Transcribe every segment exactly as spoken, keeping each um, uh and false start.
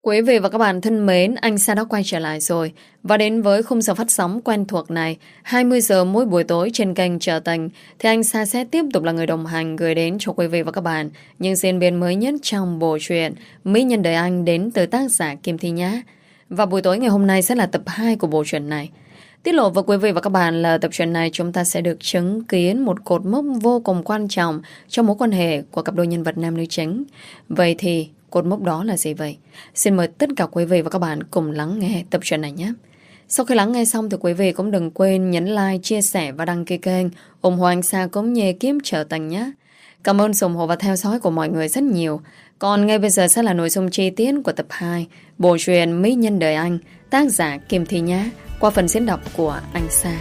Quý vị và các bạn thân mến, anh Sa đã quay trở lại rồi. Và đến với khung giờ phát sóng quen thuộc này, hai mươi giờ mỗi buổi tối trên kênh Trở Tình, thì anh Sa sẽ tiếp tục là người đồng hành gửi đến cho quý vị và các bạn những diễn biến mới nhất trong bộ truyện Mỹ Nhân Đời Anh đến từ tác giả Kim Thi Nhã. Và buổi tối ngày hôm nay sẽ là tập hai của bộ truyện này. Tiết lộ với quý vị và các bạn là tập truyện này chúng ta sẽ được chứng kiến một cột mốc vô cùng quan trọng trong mối quan hệ của cặp đôi nhân vật nam nữ chính. Vậy thì cột mốc đó là gì vậy? Xin mời tất cả quý vị và các bạn cùng lắng nghe tập truyện này nhé. Sau khi lắng nghe xong thì quý vị cũng đừng quên nhấn like, chia sẻ và đăng ký kênh ủng hộ anh Sa cũng như kiếm Trở Tình nhé. Cảm ơn sự ủng hộ và theo dõi của mọi người rất nhiều. Còn ngay bây giờ sẽ là nội dung chi tiết của tập hai bộ truyện Mỹ Nhân Đời Anh, tác giả Kim Thi Nhã, qua phần diễn đọc của anh Sa.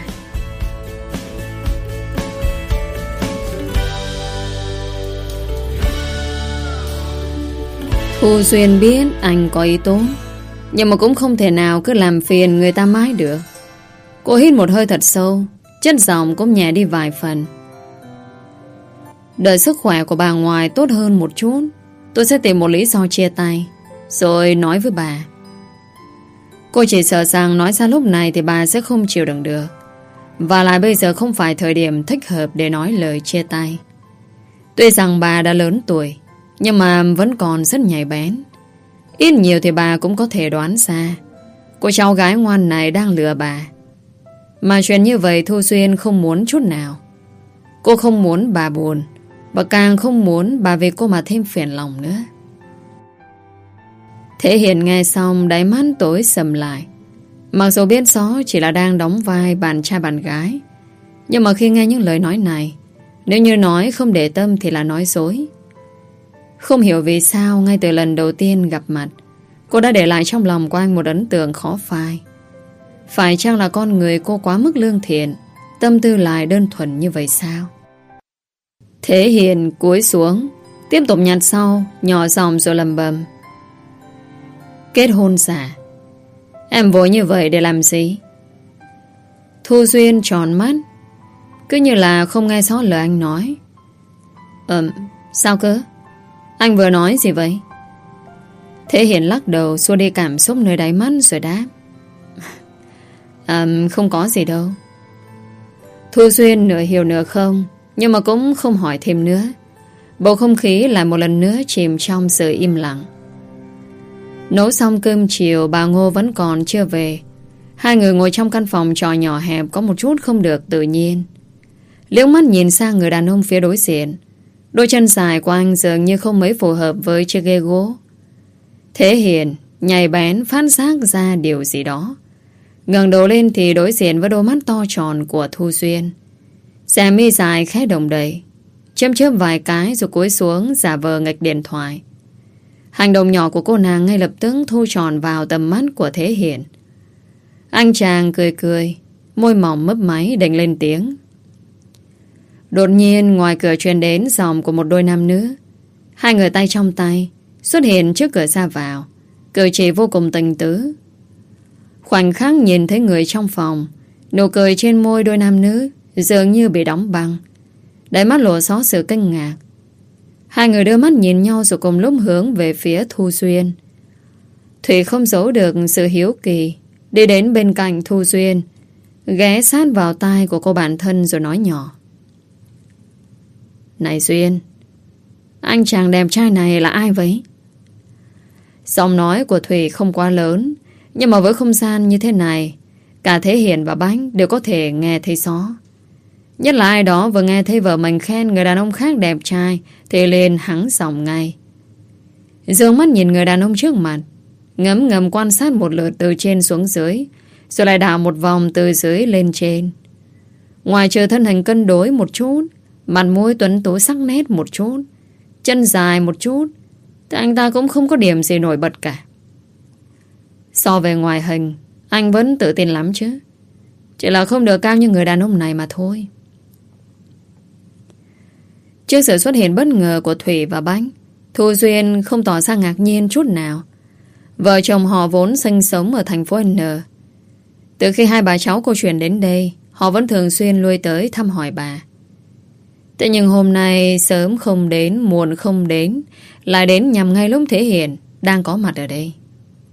Thu Duyên biết anh có ý tốt, nhưng mà cũng không thể nào cứ làm phiền người ta mãi được. Cô hít một hơi thật sâu, chất giọng cũng nhẹ đi vài phần. Đợi sức khỏe của bà ngoài tốt hơn một chút, tôi sẽ tìm một lý do chia tay, rồi nói với bà. Cô chỉ sợ rằng nói ra lúc này thì bà sẽ không chịu đựng được. Và lại bây giờ không phải thời điểm thích hợp để nói lời chia tay. Tuy rằng bà đã lớn tuổi, nhưng mà vẫn còn rất nhạy bén. Ít nhiều thì bà cũng có thể đoán ra cô cháu gái ngoan này đang lừa bà. Mà chuyện như vậy Thu Duyên không muốn chút nào. Cô không muốn bà buồn, và càng không muốn bà vì cô mà thêm phiền lòng nữa. Thế Hiền nghe xong đáy mắt tối sầm lại. Mặc dù biết rõ chỉ là đang đóng vai bạn trai bạn gái, nhưng mà khi nghe những lời nói này, nếu như nói không để tâm thì là nói dối. Không hiểu vì sao ngay từ lần đầu tiên gặp mặt, cô đã để lại trong lòng của anh một ấn tượng khó phai. Phải chăng là con người cô quá mức lương thiện, tâm tư lại đơn thuần như vậy sao? Thế Hiền cúi xuống, tiếp tục nhặt sau, nhỏ giọng rồi lầm bầm. Kết hôn giả? Em vội như vậy để làm gì? Thu Duyên tròn mắt, cứ như là không nghe rõ lời anh nói. Ừm, sao cơ? Anh vừa nói gì vậy? Thế Hiền lắc đầu xua đi cảm xúc nơi đáy mắt rồi đáp. À, không có gì đâu. Thu Duyên nửa hiểu nửa không, nhưng mà cũng không hỏi thêm nữa. Bầu không khí lại một lần nữa chìm trong sự im lặng. Nấu xong cơm chiều, bà Ngô vẫn còn chưa về. Hai người ngồi trong căn phòng trò nhỏ hẹp có một chút không được tự nhiên. Liếc mắt nhìn sang người đàn ông phía đối diện. Đôi chân dài của anh dường như không mấy phù hợp với chiếc ghế gỗ. Thế Hiền nhạy bén phát giác ra điều gì đó. Ngẩng đầu lên thì đối diện với đôi mắt to tròn của Thu Duyên. Xẻ mi dài khẽ động đậy, chớp chớp vài cái rồi cúi xuống giả vờ nghịch điện thoại. Hành động nhỏ của cô nàng ngay lập tức thu tròn vào tầm mắt của Thế Hiền. Anh chàng cười cười, môi mỏng mấp máy định lên tiếng. Đột nhiên ngoài cửa truyền đến giọng của một đôi nam nữ. Hai người tay trong tay xuất hiện trước cửa ra vào, cử chỉ vô cùng tình tứ. Khoảnh khắc nhìn thấy người trong phòng, nụ cười trên môi đôi nam nữ dường như bị đóng băng, đáy mắt lộ rõ sự kinh ngạc. Hai người đưa mắt nhìn nhau rồi cùng lúc hướng về phía Thu Duyên. Thủy không giấu được sự hiếu kỳ, đi đến bên cạnh Thu Duyên, ghé sát vào tai của cô bạn thân rồi nói nhỏ. Này Duyên, anh chàng đẹp trai này là ai vậy? Giọng nói của Thủy không quá lớn, nhưng mà với không gian như thế này, cả Thế Hiền và Bánh đều có thể nghe thấy rõ. Nhất là ai đó vừa nghe thấy vợ mình khen người đàn ông khác đẹp trai thì liền hắng giọng ngay. Dương mắt nhìn người đàn ông trước mặt, ngấm ngầm quan sát một lượt từ trên xuống dưới, rồi lại đảo một vòng từ dưới lên trên. Ngoài trừ thân hình cân đối một chút, mặt môi tuấn tú sắc nét một chút, chân dài một chút, thì anh ta cũng không có điểm gì nổi bật cả. So về ngoài hình, anh vẫn tự tin lắm chứ. Chỉ là không được cao như người đàn ông này mà thôi. Trước sự xuất hiện bất ngờ của Thủy và Bánh, Thu Duyên không tỏ ra ngạc nhiên chút nào. Vợ chồng họ vốn sinh sống ở thành phố N. Từ khi hai bà cháu cô chuyển đến đây, họ vẫn thường xuyên lui tới thăm hỏi bà. Thế nhưng hôm nay sớm không đến, muộn không đến, lại đến nhằm ngay lúc Thế Hiền đang có mặt ở đây.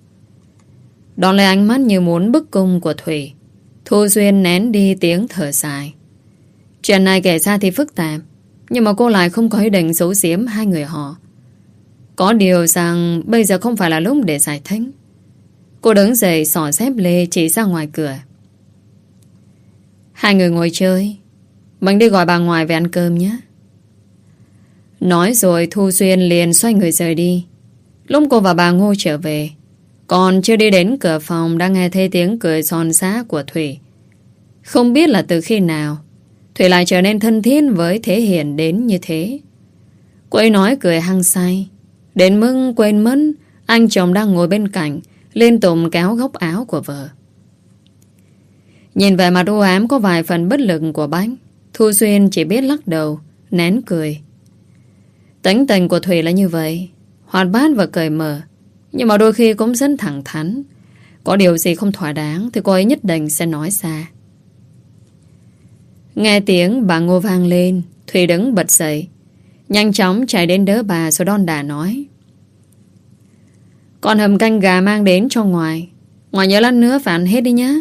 Đón lấy ánh mắt như muốn bức cung của Thủy, Thu Duyên nén đi tiếng thở dài. Chuyện này kể ra thì phức tạp, nhưng mà cô lại không có ý định giấu giếm hai người họ. Có điều rằng bây giờ không phải là lúc để giải thích. Cô đứng dậy xỏ dép lê chỉ ra ngoài cửa. Hai người ngồi chơi, mình đi gọi bà ngoài về ăn cơm nhé. Nói rồi Thu Duyên liền xoay người rời đi. Lúc cô và bà Ngô trở về, còn chưa đi đến cửa phòng đã nghe thấy tiếng cười giòn xá của Thủy. Không biết là từ khi nào Thủy lại trở nên thân thiết với Thế Hiền đến như thế. Cô ấy nói cười hăng say, đến mức quên mất anh chồng đang ngồi bên cạnh liên tục kéo góc áo của vợ. Nhìn vẻ mặt u ám có vài phần bất lực của Bách, Thu Duyên chỉ biết lắc đầu, nén cười. Tính tình của Thủy là như vậy, hoạt bát và cởi mở, nhưng mà đôi khi cũng rất thẳng thắn. Có điều gì không thỏa đáng thì cô ấy nhất định sẽ nói ra. Nghe tiếng bà Ngô vang lên, Thủy đứng bật dậy, nhanh chóng chạy đến đỡ bà rồi đon đả nói: Con hầm canh gà mang đến cho ngoài, ngoài nhớ lát nữa phải ăn hết đi nhé.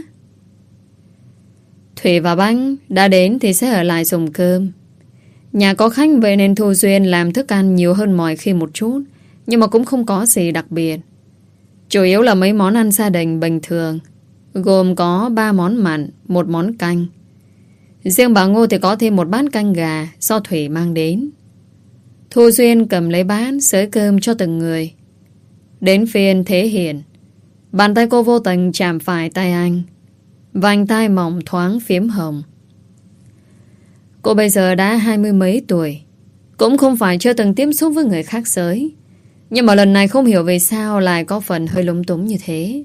Thủy và Bánh đã đến thì sẽ ở lại dùng cơm. Nhà có khách về nên Thu Duyên làm thức ăn nhiều hơn mọi khi một chút, nhưng mà cũng không có gì đặc biệt. Chủ yếu là mấy món ăn gia đình bình thường, gồm có ba món mặn, một món canh. Riêng bà Ngô thì có thêm một bát canh gà do Thủy mang đến. Thu Duyên cầm lấy bát xới cơm cho từng người. Đến phiên Thế Hiền, bàn tay cô vô tình chạm phải tay anh, vành tay mỏng thoáng phiếm hồng. Cô bây giờ đã hai mươi mấy tuổi, cũng không phải chưa từng tiếp xúc với người khác giới, nhưng mà lần này không hiểu vì sao lại có phần hơi lúng túng như thế.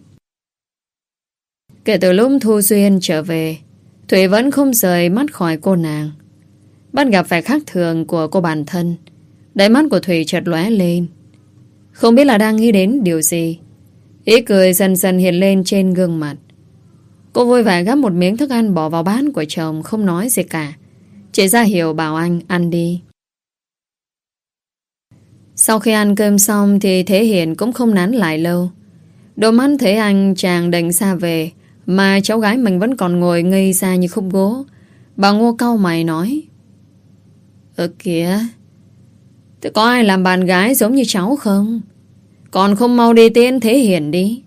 Kể từ lúc Thu Duyên trở về, Thủy vẫn không rời mắt khỏi cô nàng. Bắt gặp vẻ khác thường của cô bản thân, đáy mắt của Thủy chợt lóe lên. Không biết là đang nghĩ đến điều gì, ý cười dần dần hiện lên trên gương mặt. Cô vui vẻ gắp một miếng thức ăn bỏ vào bát của chồng, không nói gì cả, chỉ ra hiệu bảo anh ăn đi. Sau khi ăn cơm xong thì Thế Hiền cũng không nán lại lâu. Đôi mắt thấy anh chàng định xa về, mà cháu gái mình vẫn còn ngồi ngây ra như khúc gỗ. Bà Ngô cau mày nói: Ơ kìa, thế có ai làm bạn gái giống như cháu không? Còn không mau đi tên Thế Hiền đi.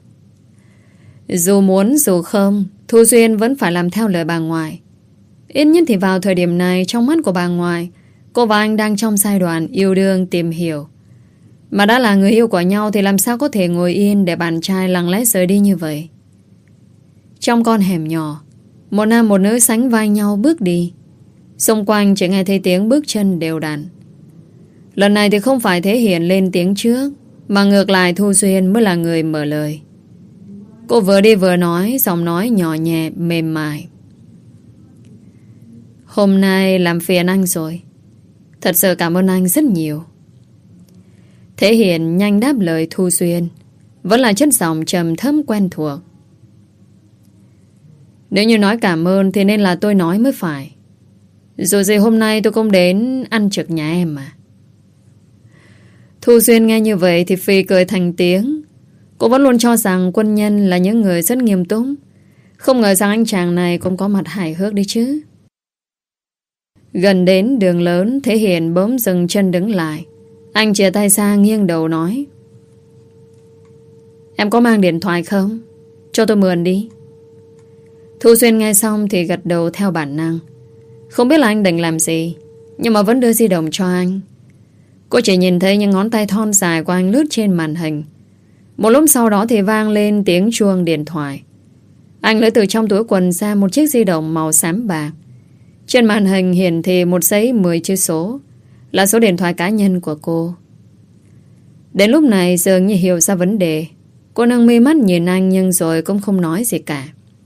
Dù muốn dù không, Thu Duyên vẫn phải làm theo lời bà ngoại. Ít nhất thì vào thời điểm này, trong mắt của bà ngoại, cô và anh đang trong giai đoạn yêu đương tìm hiểu. Mà đã là người yêu của nhau thì làm sao có thể ngồi yên để bạn trai lặng lẽ rời đi như vậy. Trong con hẻm nhỏ, một nam một nữ sánh vai nhau bước đi. Xung quanh chỉ nghe thấy tiếng bước chân đều đặn. Lần này thì không phải Thế Hiền lên tiếng trước, mà ngược lại Thu Duyên mới là người mở lời. Cô vừa đi vừa nói, giọng nói nhỏ nhẹ mềm mại: Hôm nay làm phiền anh rồi, thật sự cảm ơn anh rất nhiều. Thế Hiền nhanh đáp lời Thu Duyên, vẫn là chất giọng trầm thấp quen thuộc: Nếu như nói cảm ơn thì nên là tôi nói mới phải. Dù gì hôm nay tôi cũng đến ăn trực nhà em mà. Thu Duyên nghe như vậy thì phì cười thành tiếng. Cô vẫn luôn cho rằng quân nhân là những người rất nghiêm túc, không ngờ rằng anh chàng này cũng có mặt hài hước đấy chứ. Gần đến đường lớn, Thế Hiền bỗng dừng chân đứng lại. Anh chia tay ra nghiêng đầu nói: Em có mang điện thoại không? Cho tôi mượn đi. Thu Duyên nghe xong thì gật đầu theo bản năng. Không biết là anh định làm gì, nhưng mà vẫn đưa di động cho anh. Cô chỉ nhìn thấy những ngón tay thon dài của anh lướt trên màn hình. Một lúc sau đó thì vang lên tiếng chuông điện thoại. Anh lấy từ trong túi quần ra một chiếc di động màu xám bạc. Trên màn hình hiển thị một dãy mười chữ số, là số điện thoại cá nhân của cô. Đến lúc này dường như hiểu ra vấn đề. Cô nâng mi mắt nhìn anh nhưng rồi cũng không nói gì cả.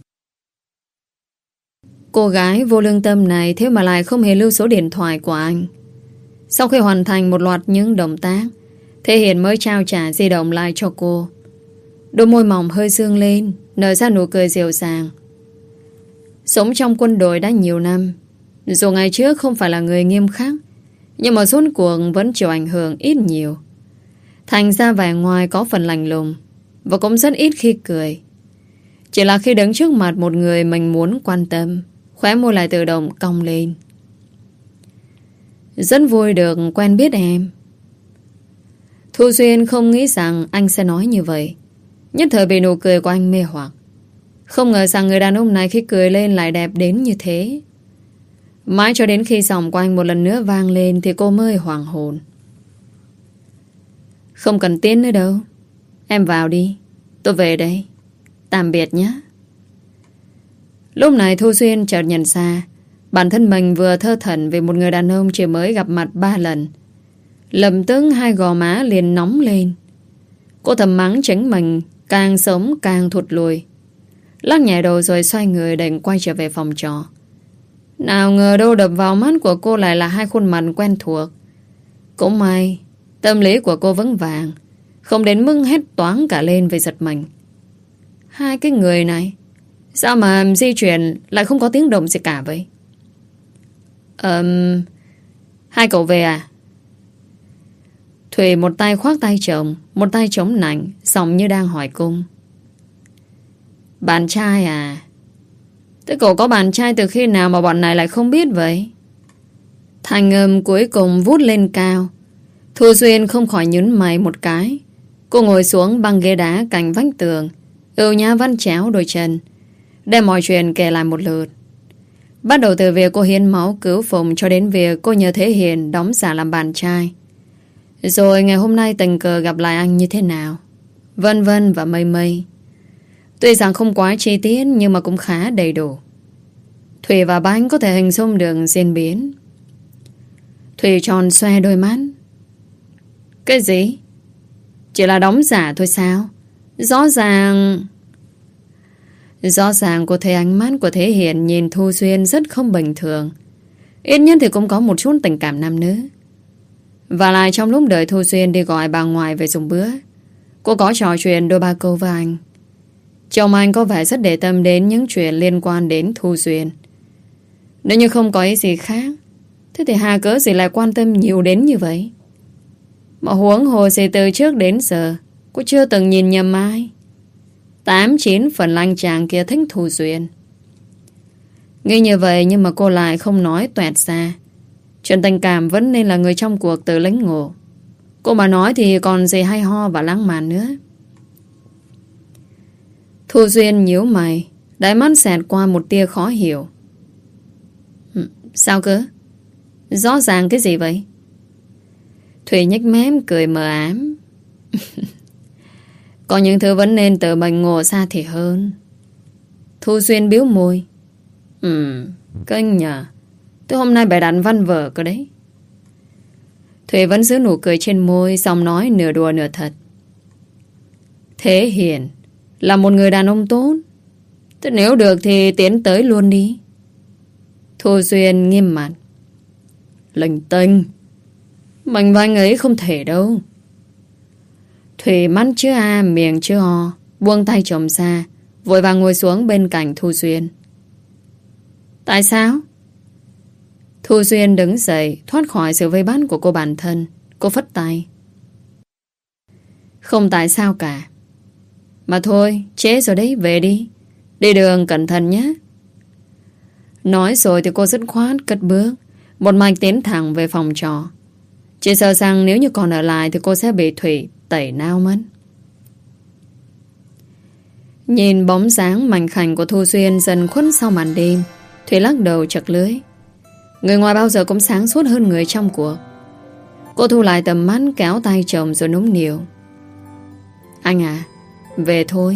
Cô gái vô lương tâm này thế mà lại không hề lưu số điện thoại của anh. Sau khi hoàn thành một loạt những động tác, Thế Hiền mới trao trả di động lại cho cô. Đôi môi mỏng hơi dương lên, nở ra nụ cười dịu dàng. Sống trong quân đội đã nhiều năm, dù ngày trước không phải là người nghiêm khắc, nhưng mà suốt cuộc vẫn chịu ảnh hưởng ít nhiều. Thành ra vẻ ngoài có phần lạnh lùng, và cũng rất ít khi cười. Chỉ là khi đứng trước mặt một người mình muốn quan tâm, khóe môi lại tự động cong lên. Rất vui được quen biết em. Thu Xuyên không nghĩ rằng anh sẽ nói như vậy. Nhất thời bị nụ cười của anh mê hoặc. Không ngờ rằng người đàn ông này khi cười lên lại đẹp đến như thế. Mãi cho đến khi giọng của anh một lần nữa vang lên thì cô mới hoảng hồn. Không cần tiến nữa đâu. Em vào đi. Tôi về đây. Tạm biệt nhé. Lúc này Thu Xuyên chợt nhận ra bản thân mình vừa thơ thẩn về một người đàn ông chỉ mới gặp mặt ba lần. Lập tức hai gò má liền nóng lên. Cô thầm mắng chính mình càng sống càng thụt lùi. Lắc nhẹ đầu rồi xoay người định quay trở về phòng trọ. Nào ngờ đâu đập vào mắt của cô lại là hai khuôn mặt quen thuộc. Cũng may tâm lý của cô vững vàng, không đến mức hét toáng cả lên về giật mình. Hai cái người này sao mà di chuyển lại không có tiếng động gì cả vậy? Ờm... Hai cậu về à? Thùy một tay khoác tay chồng, một tay chống nạnh, giọng như đang hỏi cung. Bạn trai à? Thế cậu có bạn trai từ khi nào mà bọn này lại không biết vậy? Thành âm cuối cùng vút lên cao. Thu Xuyên không khỏi nhún mày một cái. Cô ngồi xuống băng ghế đá cạnh vách tường, ưu nhã vắt chéo đôi chân, đem mọi chuyện kể lại một lượt. Bắt đầu từ việc cô hiến máu cứu Phùng cho đến việc cô nhờ Thế Hiền đóng giả làm bạn trai. Rồi ngày hôm nay tình cờ gặp lại anh như thế nào, vân vân và mây mây. Tuy rằng không quá chi tiết nhưng mà cũng khá đầy đủ. Thùy và Bánh có thể hình dung được diễn biến. Thùy tròn xoe đôi mắt. Cái gì? Chỉ là đóng giả thôi sao? Rõ ràng... Rõ ràng cô thấy ánh mắt của Thế Hiền nhìn Thu Xuyên rất không bình thường. Ít nhất thì cũng có một chút tình cảm nam nữ. Và lại trong lúc đợi Thu Xuyên đi gọi bà ngoại về dùng bữa, cô có trò chuyện đôi ba câu với anh. Chồng anh có vẻ rất để tâm đến những chuyện liên quan đến Thu Xuyên. Nếu như không có ý gì khác, thế thì hà cớ gì lại quan tâm nhiều đến như vậy? Mà huống hồ gì từ trước đến giờ cô chưa từng nhìn nhầm ai. Tám chín phần lanh chàng kia thích Thu Xuyên. Nghĩ như vậy nhưng mà cô lại không nói toẹt ra. Chuyện tình cảm vẫn nên là người trong cuộc tự lĩnh ngộ. Cô mà nói thì còn gì hay ho và lãng mạn nữa. Thu Xuyên nhíu mày, đáy mắt xẹt qua một tia khó hiểu. Sao cơ? Rõ ràng cái gì vậy? Thùy nhếch mép cười mờ ám. Có những thứ vẫn nên tự mình ngộ ra thì hơn. Thu Xuyên biếu môi. Ừ, kinh nhờ. Tôi hôm nay bày đặt văn vở cơ đấy. Thùy vẫn giữ nụ cười trên môi, giọng nói nửa đùa nửa thật. Thế Hiền là một người đàn ông tốt. Thế nếu được thì tiến tới luôn đi. Thu Xuyên nghiêm mặt. Linh tinh. Mình và anh ấy không thể đâu. Thùy mắt chưa a, miệng chưa o, buông tay chồng ra, vội vàng ngồi xuống bên cạnh Thu Xuyên. Tại sao? Thu Xuyên đứng dậy, thoát khỏi sự vây bắt của cô bản thân. Cô phất tay. Không tại sao cả. Mà thôi, trễ rồi đấy, về đi. Đi đường cẩn thận nhé. Nói rồi thì cô dứt khoát cất bước, một mạch tiến thẳng về phòng trọ. Chỉ sợ rằng nếu như còn ở lại thì cô sẽ bị Thủy tẩy nao mất. Nhìn bóng dáng mảnh khảnh của Thu Xuyên dần khuất sau màn đêm, Thủy lắc đầu chật lưỡi. Người ngoài bao giờ cũng sáng suốt hơn người trong cuộc. Cô thu lại tầm mắt, kéo tay chồng rồi nũng nịu. Anh à, về thôi.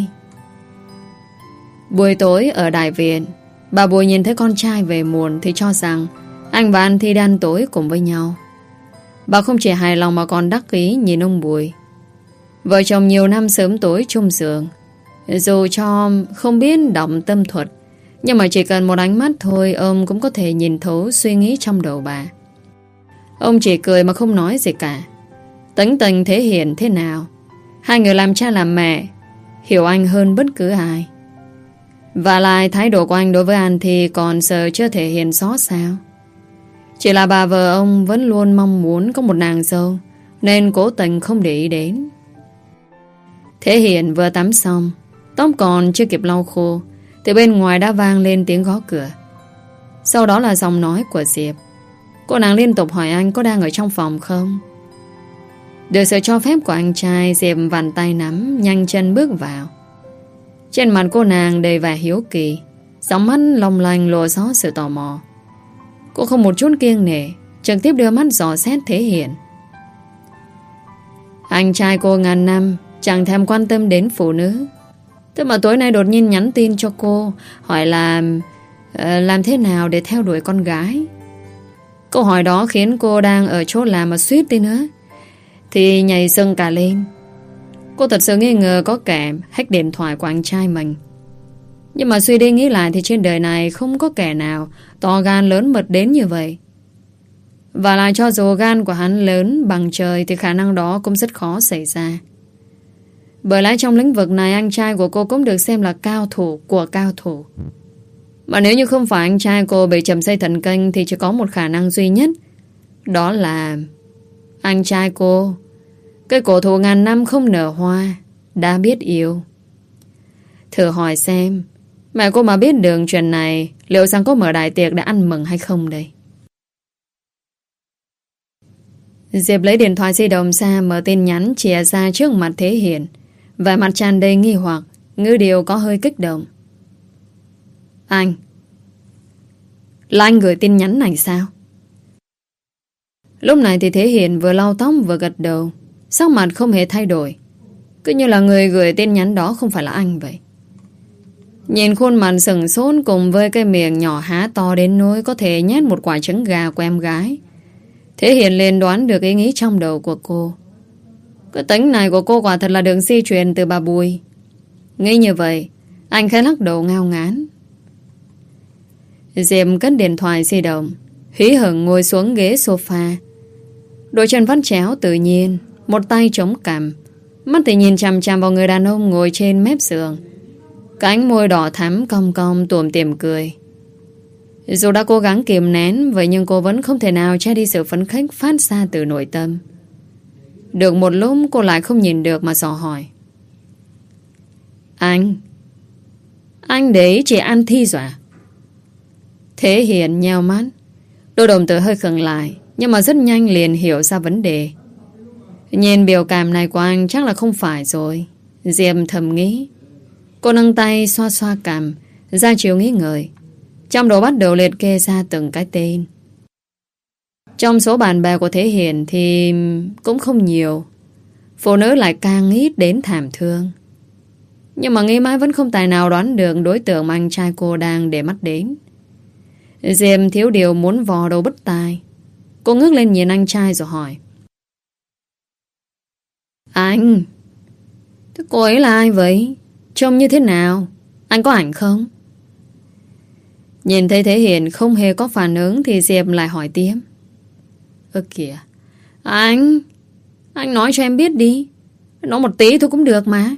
Buổi tối ở đại viện, bà Bùi nhìn thấy con trai về muộn thì cho rằng anh và anh Thi đang tối cùng với nhau. Bà không chỉ hài lòng mà còn đắc ý nhìn ông Bùi. Vợ chồng nhiều năm sớm tối chung giường. Dù cho không biết động tâm thuật, nhưng mà chỉ cần một ánh mắt thôi, ông cũng có thể nhìn thấu suy nghĩ trong đầu bà. Ông chỉ cười mà không nói gì cả. Tính tình Thế Hiền thế nào, hai người làm cha làm mẹ hiểu anh hơn bất cứ ai. Và lại thái độ của anh đối với anh thì còn sợ chưa thể hiện rõ sao. Chỉ là bà vợ ông vẫn luôn mong muốn có một nàng dâu, nên cố tình không để ý đến. Thế Hiền vừa tắm xong, tóc còn chưa kịp lau khô thì bên ngoài đã vang lên tiếng gõ cửa. Sau đó là giọng nói của Diệp. Cô nàng liên tục hỏi anh có đang ở trong phòng không. Được sự cho phép của anh trai, Diệp vặn tay nắm, nhanh chân bước vào. Trên mặt cô nàng đầy vẻ hiếu kỳ, giọng mắt long lanh lộ rõ sự tò mò. Cô không một chút kiêng nể, trực tiếp đưa mắt dò xét Thế Hiền. Anh trai cô ngàn năm chẳng thèm quan tâm đến phụ nữ, thế mà tối nay đột nhiên nhắn tin cho cô, hỏi là uh, làm thế nào để theo đuổi con gái. Câu hỏi đó khiến cô đang ở chỗ làm mà suýt đi nữa thì nhảy sưng cả lên. Cô thật sự nghi ngờ có kẻ hack điện thoại của anh trai mình. Nhưng mà suy đi nghĩ lại thì trên đời này không có kẻ nào to gan lớn mật đến như vậy. Và lại cho dù gan của hắn lớn bằng trời thì khả năng đó cũng rất khó xảy ra. Bởi lẽ trong lĩnh vực này anh trai của cô cũng được xem là cao thủ của cao thủ. Mà nếu như không phải anh trai cô bị trầm dây thần kinh thì chỉ có một khả năng duy nhất. Đó là anh trai cô, cây cổ thụ ngàn năm không nở hoa, đã biết yêu. Thử hỏi xem, mẹ cô mà biết được chuyện này, liệu rằng có mở đại tiệc để ăn mừng hay không đây? Diệp lấy điện thoại di động ra, mở tin nhắn chìa ra trước mặt Thế Hiền, vẻ mặt tràn đầy nghi hoặc, ngữ điệu có hơi kích động. Anh Là anh gửi tin nhắn này sao? Lúc này thì Thế Hiền vừa lau tóc vừa gật đầu, sắc mặt không hề thay đổi, cứ như là người gửi tin nhắn đó không phải là anh vậy. Nhìn khuôn mặt sừng sốt cùng với cái miệng nhỏ há to đến nỗi có thể nhét một quả trứng gà của em gái, Thế Hiền liền đoán được ý nghĩ trong đầu của cô. Cái tính này của cô quả thật là đường di truyền từ bà Bùi. Nghĩ như vậy, anh khẽ lắc đầu ngao ngán. Diệp cất điện thoại di động, hí hửng ngồi xuống ghế sofa, đôi chân vắt chéo tự nhiên, một tay chống cằm, mắt thì nhìn chằm chằm vào người đàn ông ngồi trên mép giường. Cánh môi đỏ thắm cong cong tủm tỉm cười. Dù đã cố gắng kiềm nén, vậy nhưng cô vẫn không thể nào che đi sự phấn khích phát ra từ nội tâm. Được một lúc cô lại không nhìn được mà dò hỏi. Anh Anh đấy chỉ ăn thi rồi à? Thế Hiền nheo mắt, đôi đồng tử hơi khựng lại, nhưng mà rất nhanh liền hiểu ra vấn đề. Nhìn biểu cảm này của anh chắc là không phải rồi, Diệp thầm nghĩ. Cô nâng tay xoa xoa cằm, ra chiều nghĩ ngợi, trong đầu bắt đầu liệt kê ra từng cái tên. Trong số bạn bè của Thế Hiền thì cũng không nhiều, phụ nữ lại càng ít đến thảm thương. Nhưng mà nghĩ mãi vẫn không tài nào đoán được đối tượng mà anh trai cô đang để mắt đến. Diệp thiếu điều muốn vò đầu bứt tai. Cô ngước lên nhìn anh trai rồi hỏi. Anh Thế cô ấy là ai vậy? Trông như thế nào? Anh có ảnh không? Nhìn thấy Thế Hiền không hề có phản ứng thì Diệp lại hỏi tiếp. Ơ kìa, Anh Anh nói cho em biết đi, nói một tí thôi cũng được mà.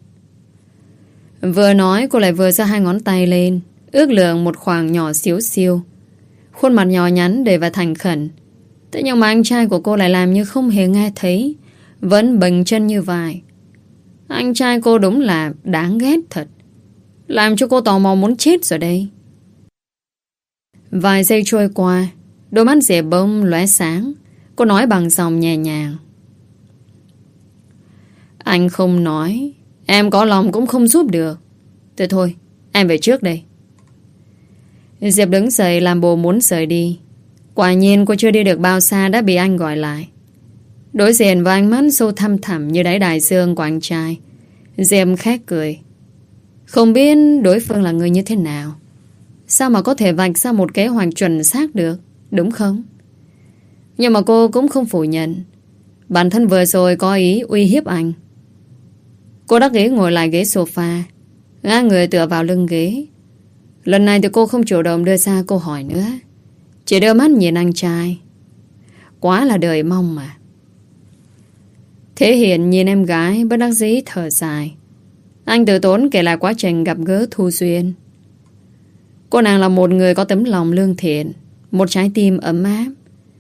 Vừa nói cô lại vừa giơ hai ngón tay lên, ước lượng một khoảng nhỏ xíu xiu. Khuôn mặt nhỏ nhắn đầy và thành khẩn. Thế nhưng mà anh trai của cô lại làm như không hề nghe thấy, vẫn bềnh chân như vậy. Anh trai cô đúng là đáng ghét thật, làm cho cô tò mò muốn chết rồi đây. Vài giây trôi qua, đôi mắt Diệp bông lóe sáng. Cô nói bằng giọng nhẹ nhàng. Anh không nói, em có lòng cũng không giúp được. Thế thôi, em về trước đây. Diệp đứng dậy làm bộ muốn rời đi. Quả nhiên cô chưa đi được bao xa đã bị anh gọi lại. Đối diện với ánh mắt sâu thăm thẳm như đáy đại dương của anh trai, Diệp khẽ cười. Không biết đối phương là người như thế nào, sao mà có thể vạch ra một kế hoạch chuẩn xác được, đúng không? Nhưng mà cô cũng không phủ nhận bản thân vừa rồi có ý uy hiếp anh. Cô đắc ý ngồi lại ghế sofa, ngã người tựa vào lưng ghế. Lần này thì cô không chủ động đưa ra câu hỏi nữa, chỉ đưa mắt nhìn anh trai. Quá là đời mong mà. Thế Hiền nhìn em gái bất đắc dĩ thở dài. Anh từ tốn kể lại quá trình gặp gỡ Thu Duyên. Cô nàng là một người có tấm lòng lương thiện, một trái tim ấm áp.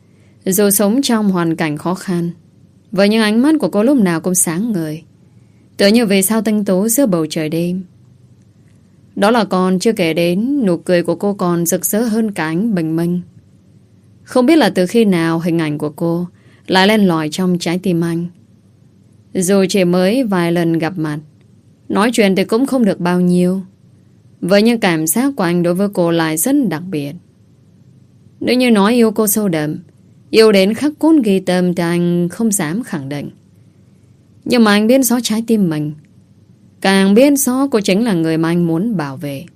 Dù sống trong hoàn cảnh khó khăn, vậy nhưng ánh mắt của cô lúc nào cũng sáng ngời. Tựa như vì sao tinh tú giữa bầu trời đêm. Đó là còn chưa kể đến nụ cười của cô còn rực rỡ hơn cả ánh bình minh. Không biết là từ khi nào hình ảnh của cô lại len lỏi trong trái tim anh. Dù chỉ mới vài lần gặp mặt, nói chuyện thì cũng không được bao nhiêu, vậy nhưng cảm giác của anh đối với cô lại rất đặc biệt. Nếu như nói yêu cô sâu đậm, yêu đến khắc cốt ghi tâm, thì anh không dám khẳng định. Nhưng mà anh biết rõ trái tim mình, càng biết rõ cô chính là người mà anh muốn bảo vệ.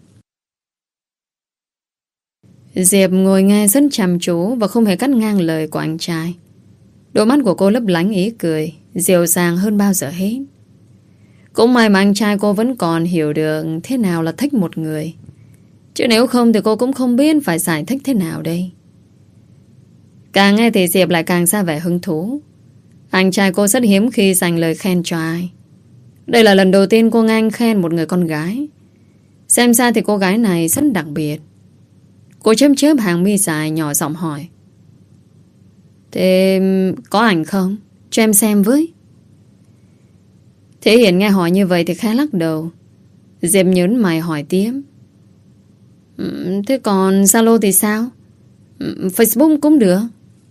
Diệp ngồi nghe rất chăm chú và không hề cắt ngang lời của anh trai. Đôi mắt của cô lấp lánh ý cười, dịu dàng hơn bao giờ hết. Cũng may mà anh trai cô vẫn còn hiểu được thế nào là thích một người. Chứ nếu không thì cô cũng không biết phải giải thích thế nào đây. Càng nghe thì Diệp lại càng ra vẻ hứng thú. Anh trai cô rất hiếm khi dành lời khen cho ai. Đây là lần đầu tiên cô nghe anh khen một người con gái. Xem ra thì cô gái này rất đặc biệt. Cô chớp chớp hàng mi dài, nhỏ giọng hỏi: Thế có ảnh không? Cho em xem với. Thế Hiền nghe hỏi như vậy thì khẽ lắc đầu. Diệp nhớn mày hỏi tiếp: Thế còn Zalo thì sao? Facebook cũng được.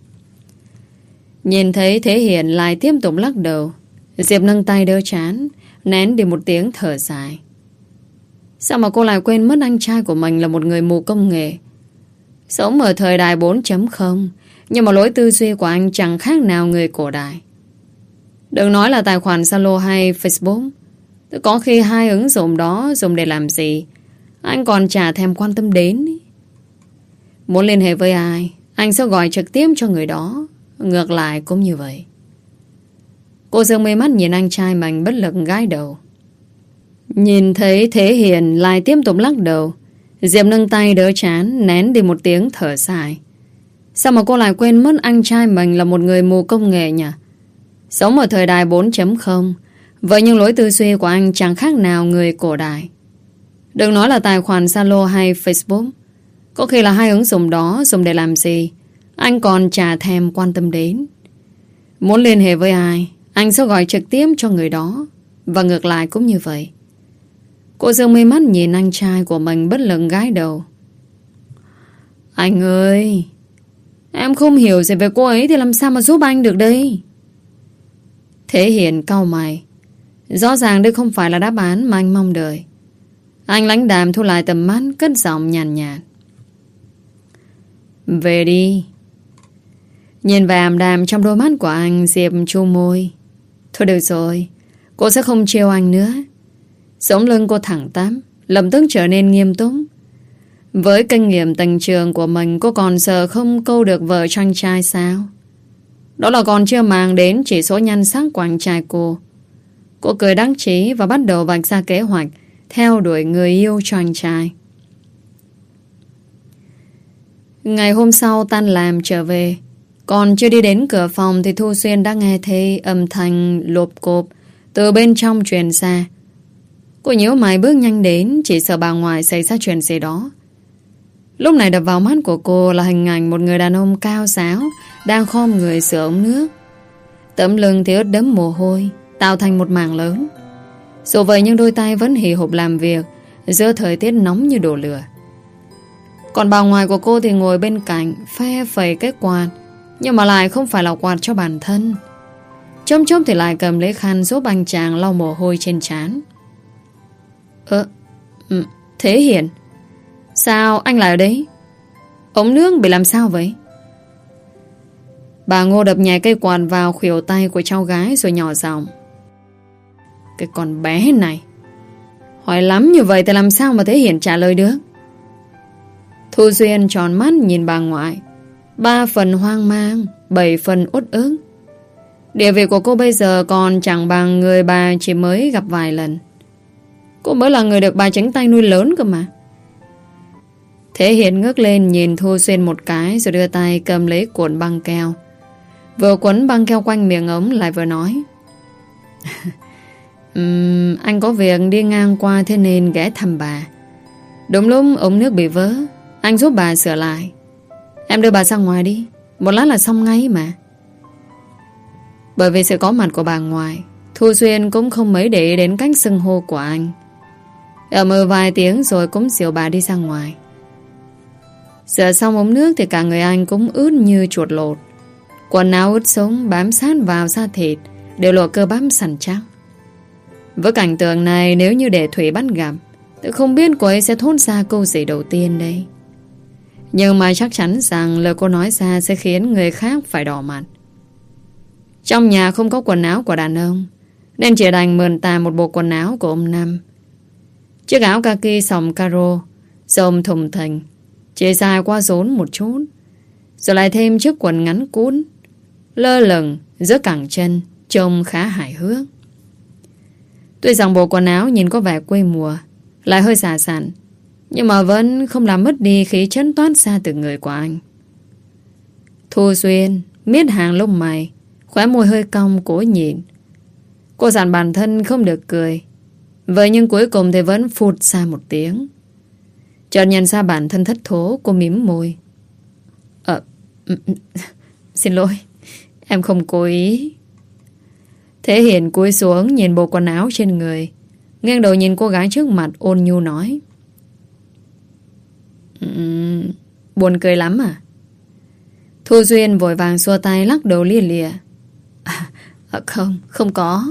Nhìn thấy Thế Hiền lại tiếp tục lắc đầu, Diệp nâng tay đỡ trán, nén đi một tiếng thở dài. Sao mà cô lại quên mất anh trai của mình là một người mù công nghệ, sống ở thời đại bốn chấm không, nhưng mà lối tư duy của anh chẳng khác nào người cổ đại. Đừng nói là tài khoản Zalo hay Facebook, có khi hai ứng dụng đó dùng để làm gì anh còn chả thèm quan tâm đến. Muốn liên hệ với ai, anh sẽ gọi trực tiếp cho người đó. Ngược lại cũng như vậy. Cô dương mê mắt nhìn anh trai mình bất lực gãi đầu. Nhìn thấy Thế Hiền lại tiếp tục lắc đầu, Diệp nâng tay đỡ trán, nén đi một tiếng thở dài. Sao mà cô lại quên mất anh trai mình là một người mù công nghệ nhỉ? Sống ở thời đại bốn chấm không, vậy nhưng lối tư duy của anh chẳng khác nào người cổ đại. Đừng nói là tài khoản Zalo hay Facebook, có khi là hai ứng dụng đó dùng để làm gì anh còn chả thèm quan tâm đến. Muốn liên hệ với ai, anh sẽ gọi trực tiếp cho người đó. Và ngược lại cũng như vậy. Cô dương mi mắt nhìn anh trai của mình bất lực gãi đầu. Anh ơi, em không hiểu gì về cô ấy thì làm sao mà giúp anh được đây? Thế Hiền cau mày. Rõ ràng đây không phải là đáp án mà anh mong đợi. Anh lãnh đạm thu lại tầm mắt, cất giọng nhàn nhạt, nhạt. Về đi. Nhìn về ảm đạm trong đôi mắt của anh, Diệp chu môi. Thôi được rồi, cô sẽ không trêu anh nữa. Sống lưng cô thẳng tắp, lập tức trở nên nghiêm túc. Với kinh nghiệm tình trường của mình, cô còn sợ không câu được vợ cho anh trai sao? Đó là còn chưa mang đến chỉ số nhan sắc của anh trai cô. Cô cười đắc chí và bắt đầu vạch ra kế hoạch theo đuổi người yêu cho anh trai. Ngày hôm sau tan làm trở về, còn chưa đi đến cửa phòng thì Thu Xuyên đã nghe thấy âm thanh lộp cộp từ bên trong truyền ra. Cô nhíu mày bước nhanh đến, chỉ sợ bà ngoại xảy ra chuyện gì đó. Lúc này đập vào mắt của cô là hình ảnh một người đàn ông cao ráo đang khom người sửa ống nước. Tấm lưng thì ướt đẫm mồ hôi, tạo thành một mảng lớn. Dù vậy nhưng đôi tay vẫn hì hục làm việc giữa thời tiết nóng như đổ lửa. Còn bà ngoại của cô thì ngồi bên cạnh phe phẩy cái quạt, nhưng mà lại không phải là quạt cho bản thân. Chốc chốc thì lại cầm lấy khăn giúp anh chàng lau mồ hôi trên trán. Ơ, ừ, Thế Hiền, sao anh lại ở đấy? Ống nước bị làm sao vậy? Bà Ngô đập nhẹ cây quạt vào khuỷu tay của cháu gái rồi nhỏ giọng. Cái con bé này, hỏi lắm như vậy thì làm sao mà Thế Hiền trả lời được? Thu Duyên tròn mắt nhìn bà ngoại, ba phần hoang mang, bảy phần uất ức. Địa vị của cô bây giờ còn chẳng bằng người bà chỉ mới gặp vài lần. Cô mới là người được bà chính tay nuôi lớn cơ mà. Thế Hiền ngước lên nhìn Thu Xuyên một cái rồi đưa tay cầm lấy cuộn băng keo. Vừa quấn băng keo quanh miệng ống lại vừa nói. uhm, Anh có việc đi ngang qua thế nên ghé thăm bà. Đúng lúc ống nước bị vỡ, anh giúp bà sửa lại. Em đưa bà ra ngoài đi, một lát là xong ngay mà. Bởi vì sự có mặt của bà ngoại, Thu Xuyên cũng không mấy để ý đến cách xưng hô của anh. Ở mơ vài tiếng rồi cũng dìu bà đi ra ngoài. Rửa xong ống nước thì cả người anh cũng ướt như chuột lột. Quần áo ướt sũng bám sát vào da thịt, đều lộ cơ bắp săn chắc. Với cảnh tượng này, nếu như để Thủy bắt gặp, tôi không biết cô ấy sẽ thốt ra câu gì đầu tiên đây. Nhưng mà chắc chắn rằng lời cô nói ra sẽ khiến người khác phải đỏ mặt. Trong nhà không có quần áo của đàn ông, nên chỉ đành mượn tà một bộ quần áo của ông Năm. Chiếc áo kaki sòng caro, rôm thùng thình, chỉ dài qua rốn một chút, rồi lại thêm chiếc quần ngắn cún, lơ lửng giữa cẳng chân, trông khá hài hước. Tuy rằng bộ quần áo nhìn có vẻ quê mùa, lại hơi xà xặn, nhưng mà vẫn không làm mất đi khí chất toát ra từ người của anh. Thu Xuyên miết hàng lông mày, khóe môi hơi cong cố nhịn. Cô dặn bản thân không được cười, vậy nhưng cuối cùng thì vẫn phụt ra một tiếng. Chợt nhận ra bản thân thất thố, cô mím môi. Ờ, xin lỗi, em không cố ý. Thế Hiền cúi xuống nhìn bộ quần áo trên người, nghiêng đầu nhìn cô gái trước mặt ôn nhu nói. Um, buồn cười lắm à? Thu Duyên vội vàng xua tay lắc đầu lia lịa. À, không, không có.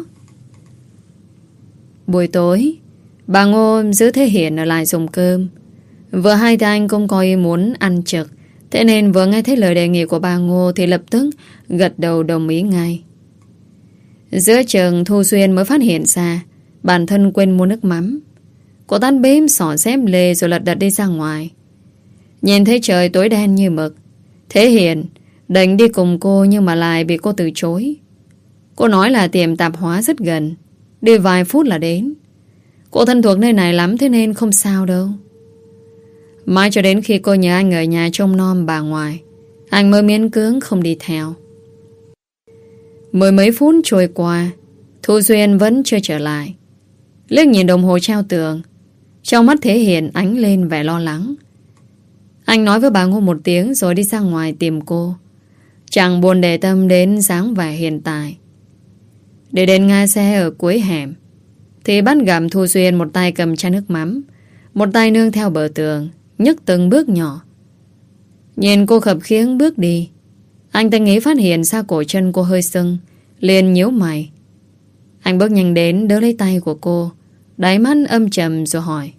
Buổi tối, bà Ngô giữ Thế Hiền ở lại dùng cơm. Vừa hai tay anh cũng có ý muốn ăn trực, thế nên vừa nghe thấy lời đề nghị của bà Ngô thì lập tức gật đầu đồng ý ngay. Giữa chừng Thu Xuyên mới phát hiện ra bản thân quên mua nước mắm. Cô tắt bếp xỏ dép lê rồi lật đật đi ra ngoài. Nhìn thấy trời tối đen như mực, Thế Hiền định đi cùng cô nhưng mà lại bị cô từ chối. Cô nói là tiệm tạp hóa rất gần, đi vài phút là đến. Cô thân thuộc nơi này lắm thế nên không sao đâu. Mãi cho đến khi cô nhờ anh ở nhà trông nom bà ngoại, anh mới miễn cưỡng không đi theo. Mười mấy phút trôi qua, Thu Duyên vẫn chưa trở lại. Liếc nhìn đồng hồ treo tường, trong mắt Thế Hiền ánh lên vẻ lo lắng. Anh nói với bà Ngô một tiếng rồi đi ra ngoài tìm cô, chẳng buồn để tâm đến dáng vẻ hiện tại. Để đến ngay xe ở cuối hẻm thì bắt gặp Thu Duyên một tay cầm chai nước mắm, một tay nương theo bờ tường, nhấc từng bước nhỏ. Nhìn cô khập khiễng bước đi, anh ta nghĩ phát hiện ra cổ chân cô hơi sưng, liền nhíu mày. Anh bước nhanh đến đỡ lấy tay của cô, đáy mắt âm trầm rồi hỏi.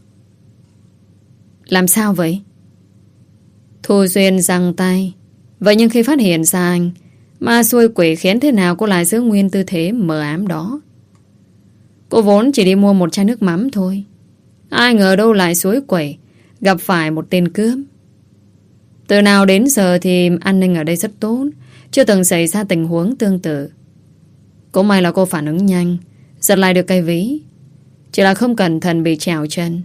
Làm sao vậy? Thu Duyên giằng tay. Vậy nhưng khi phát hiện ra anh, ma xui quỷ khiến thế nào cô lại giữ nguyên tư thế mờ ám đó. Cô vốn chỉ đi mua một chai nước mắm thôi, ai ngờ đâu lại suối quẩy gặp phải một tên cướp. Từ nào đến giờ thì an ninh ở đây rất tốt, chưa từng xảy ra tình huống tương tự. Cũng may là cô phản ứng nhanh, giật lại được cây ví, chỉ là không cẩn thận bị trèo chân.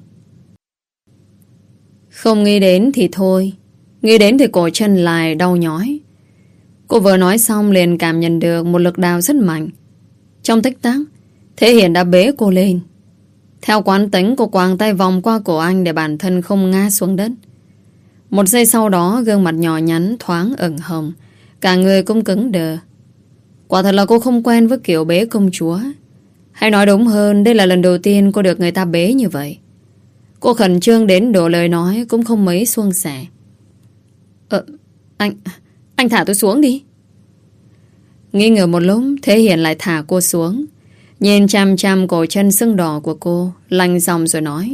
Không nghĩ đến thì thôi, nghĩ đến thì cổ chân lại đau nhói. Cô vừa nói xong liền cảm nhận được một lực đào rất mạnh. Trong tích tắc, Thế Hiền đã bế cô lên. Theo quán tính, cô quàng tay vòng qua cổ anh để bản thân không ngã xuống đất. Một giây sau đó, gương mặt nhỏ nhắn thoáng ửng hồng, cả người cũng cứng đờ. Quả thật là cô không quen với kiểu bế công chúa. Hay nói đúng hơn, đây là lần đầu tiên cô được người ta bế như vậy. Cô khẩn trương đến độ lời nói cũng không mấy suôn sẻ. Ờ, anh, anh thả tôi xuống đi. Nghi ngờ một lúc, Thế Hiền lại thả cô xuống, nhìn chăm chăm cổ chân sưng đỏ của cô, lạnh giọng rồi nói.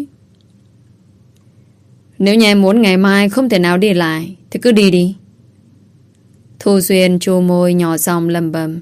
Nếu như em muốn ngày mai không thể nào đi lại thì cứ đi đi. Thu Duyên chu môi nhỏ giọng lầm bầm.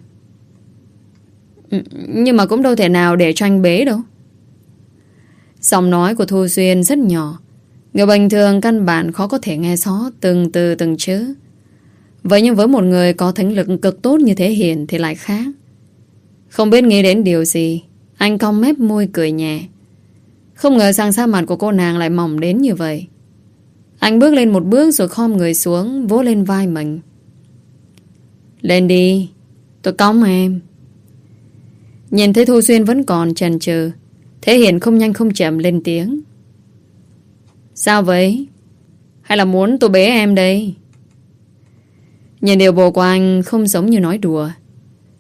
Nhưng mà cũng đâu thể nào để cho anh bế đâu. Giọng nói của Thu Duyên rất nhỏ, người bình thường căn bản khó có thể nghe rõ từng từ từng chữ. Vậy nhưng với một người có thính lực cực tốt như Thế Hiền thì lại khác. Không biết nghĩ đến điều gì, anh cong mép môi cười nhẹ. Không ngờ rằng da mặt của cô nàng lại mỏng đến như vậy. Anh bước lên một bước rồi khom người xuống, vỗ lên vai mình. Lên đi, tôi cõng em. Nhìn thấy Thu Duyên vẫn còn chần chừ, Thế Hiền không nhanh không chậm lên tiếng. Sao vậy? Hay là muốn tôi bế em đây? Nhìn điều bộ của anh không giống như nói đùa.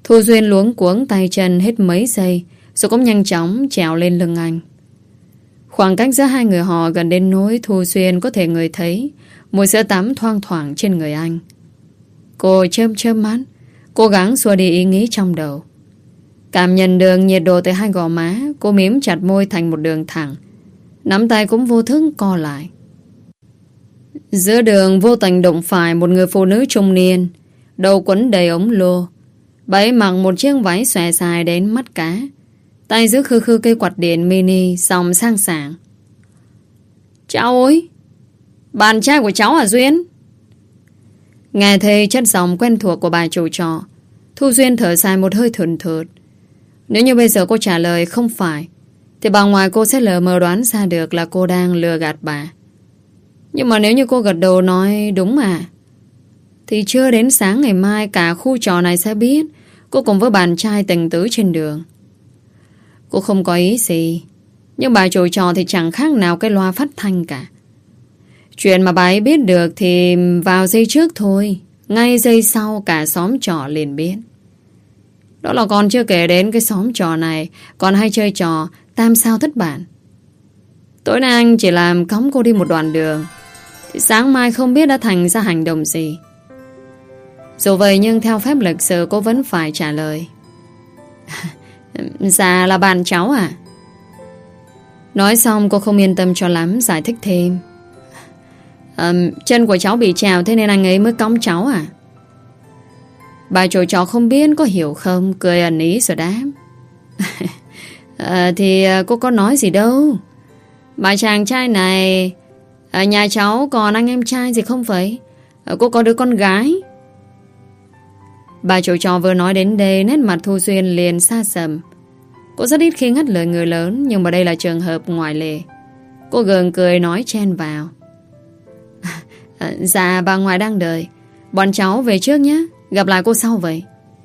Thu Duyên luống cuống tay chân hết mấy giây, rồi cũng nhanh chóng trèo lên lưng anh. Khoảng cách giữa hai người họ gần đến nỗi Thu Duyên có thể ngửi thấy mùi sữa tắm thoang thoảng trên người anh. Cô chớm chớm mắt, cố gắng xua đi ý nghĩ trong đầu. Cảm nhận được nhiệt độ từ hai gò má, cô mím chặt môi thành một đường thẳng, nắm tay cũng vô thức co lại. Giữa đường vô tình đụng phải một người phụ nữ trung niên, đầu quấn đầy ống lô. Bà ấy mặc một chiếc váy xòe dài đến mắt cá, tay giữ khư khư cây quạt điện mini sòng sang sảng. Cháu ơi, bạn trai của cháu à Duyên? Nghe thấy chất giọng quen thuộc của bà chủ trọ, Thu Duyên thở dài một hơi thườn thượt. Nếu như bây giờ cô trả lời không phải, thì bà ngoài cô sẽ lờ mờ đoán ra được là cô đang lừa gạt bà. Nhưng mà nếu như cô gật đầu nói đúng à, thì chưa đến sáng ngày mai cả khu trọ này sẽ biết cô cùng với bạn trai tình tứ trên đường. Cô không có ý gì, nhưng bà chủ trọ thì chẳng khác nào cái loa phát thanh cả. Chuyện mà bà ấy biết được thì vào giây trước thôi, ngay giây sau cả xóm trọ liền biết. Đó là còn chưa kể đến cái xóm trọ này còn hay chơi trò tam sao thất bản. Tối nay anh chỉ làm cõng cô đi một đoạn đường, thì sáng mai không biết đã thành ra hành động gì. Dù vậy nhưng theo phép lịch sự cô vẫn phải trả lời. Dạ là bạn cháu à? Nói xong cô không yên tâm cho lắm, giải thích thêm. À, chân của cháu bị trào, thế nên anh ấy mới cõng cháu à? Bà chủ trọ không biết có hiểu không, cười ẩn ý rồi đáp. à, Thì cô có nói gì đâu. Bà chàng trai này, ở nhà cháu còn anh em trai gì không vậy? à, Cô có đứa con gái. Bà chủ trọ vừa nói đến đây, nét mặt Thu Duyên liền xa sầm. Cô rất ít khi ngắt lời người lớn, nhưng mà đây là trường hợp ngoại lệ. Cô gượng cười nói chen vào. à, Dạ bà ngoài đang đợi, bọn cháu về trước nhé, gặp lại cô sau vậy.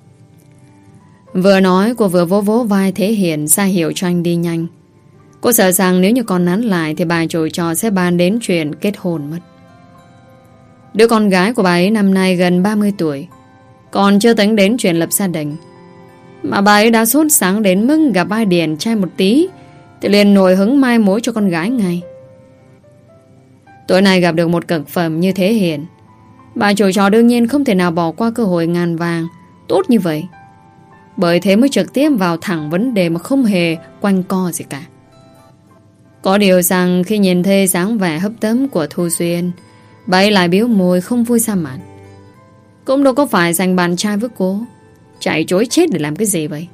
Vừa nói cô vừa vỗ vỗ vai Thế Hiền ra hiệu cho anh đi nhanh. Cô sợ rằng nếu như còn nán lại thì bà chủ trọ sẽ bàn đến chuyện kết hôn mất. Đứa con gái của bà ấy năm nay gần ba mươi tuổi, còn chưa tính đến chuyện lập gia đình, mà bà ấy đã sốt sáng đến mức gặp ai điển trai một tí thì liền nổi hứng mai mối cho con gái ngay. Tối nay gặp được một cực phẩm như Thế Hiền, bà chủ trọ đương nhiên không thể nào bỏ qua cơ hội ngàn vàng tốt như vậy. Bởi thế mới trực tiếp vào thẳng vấn đề mà không hề quanh co gì cả. Có điều rằng khi nhìn thấy dáng vẻ hấp tấp của Thu Duyên, bà ấy lại biếu môi không vui ra mặt. Cũng đâu có phải giành bạn trai với cô, chạy chối chết để làm cái gì vậy?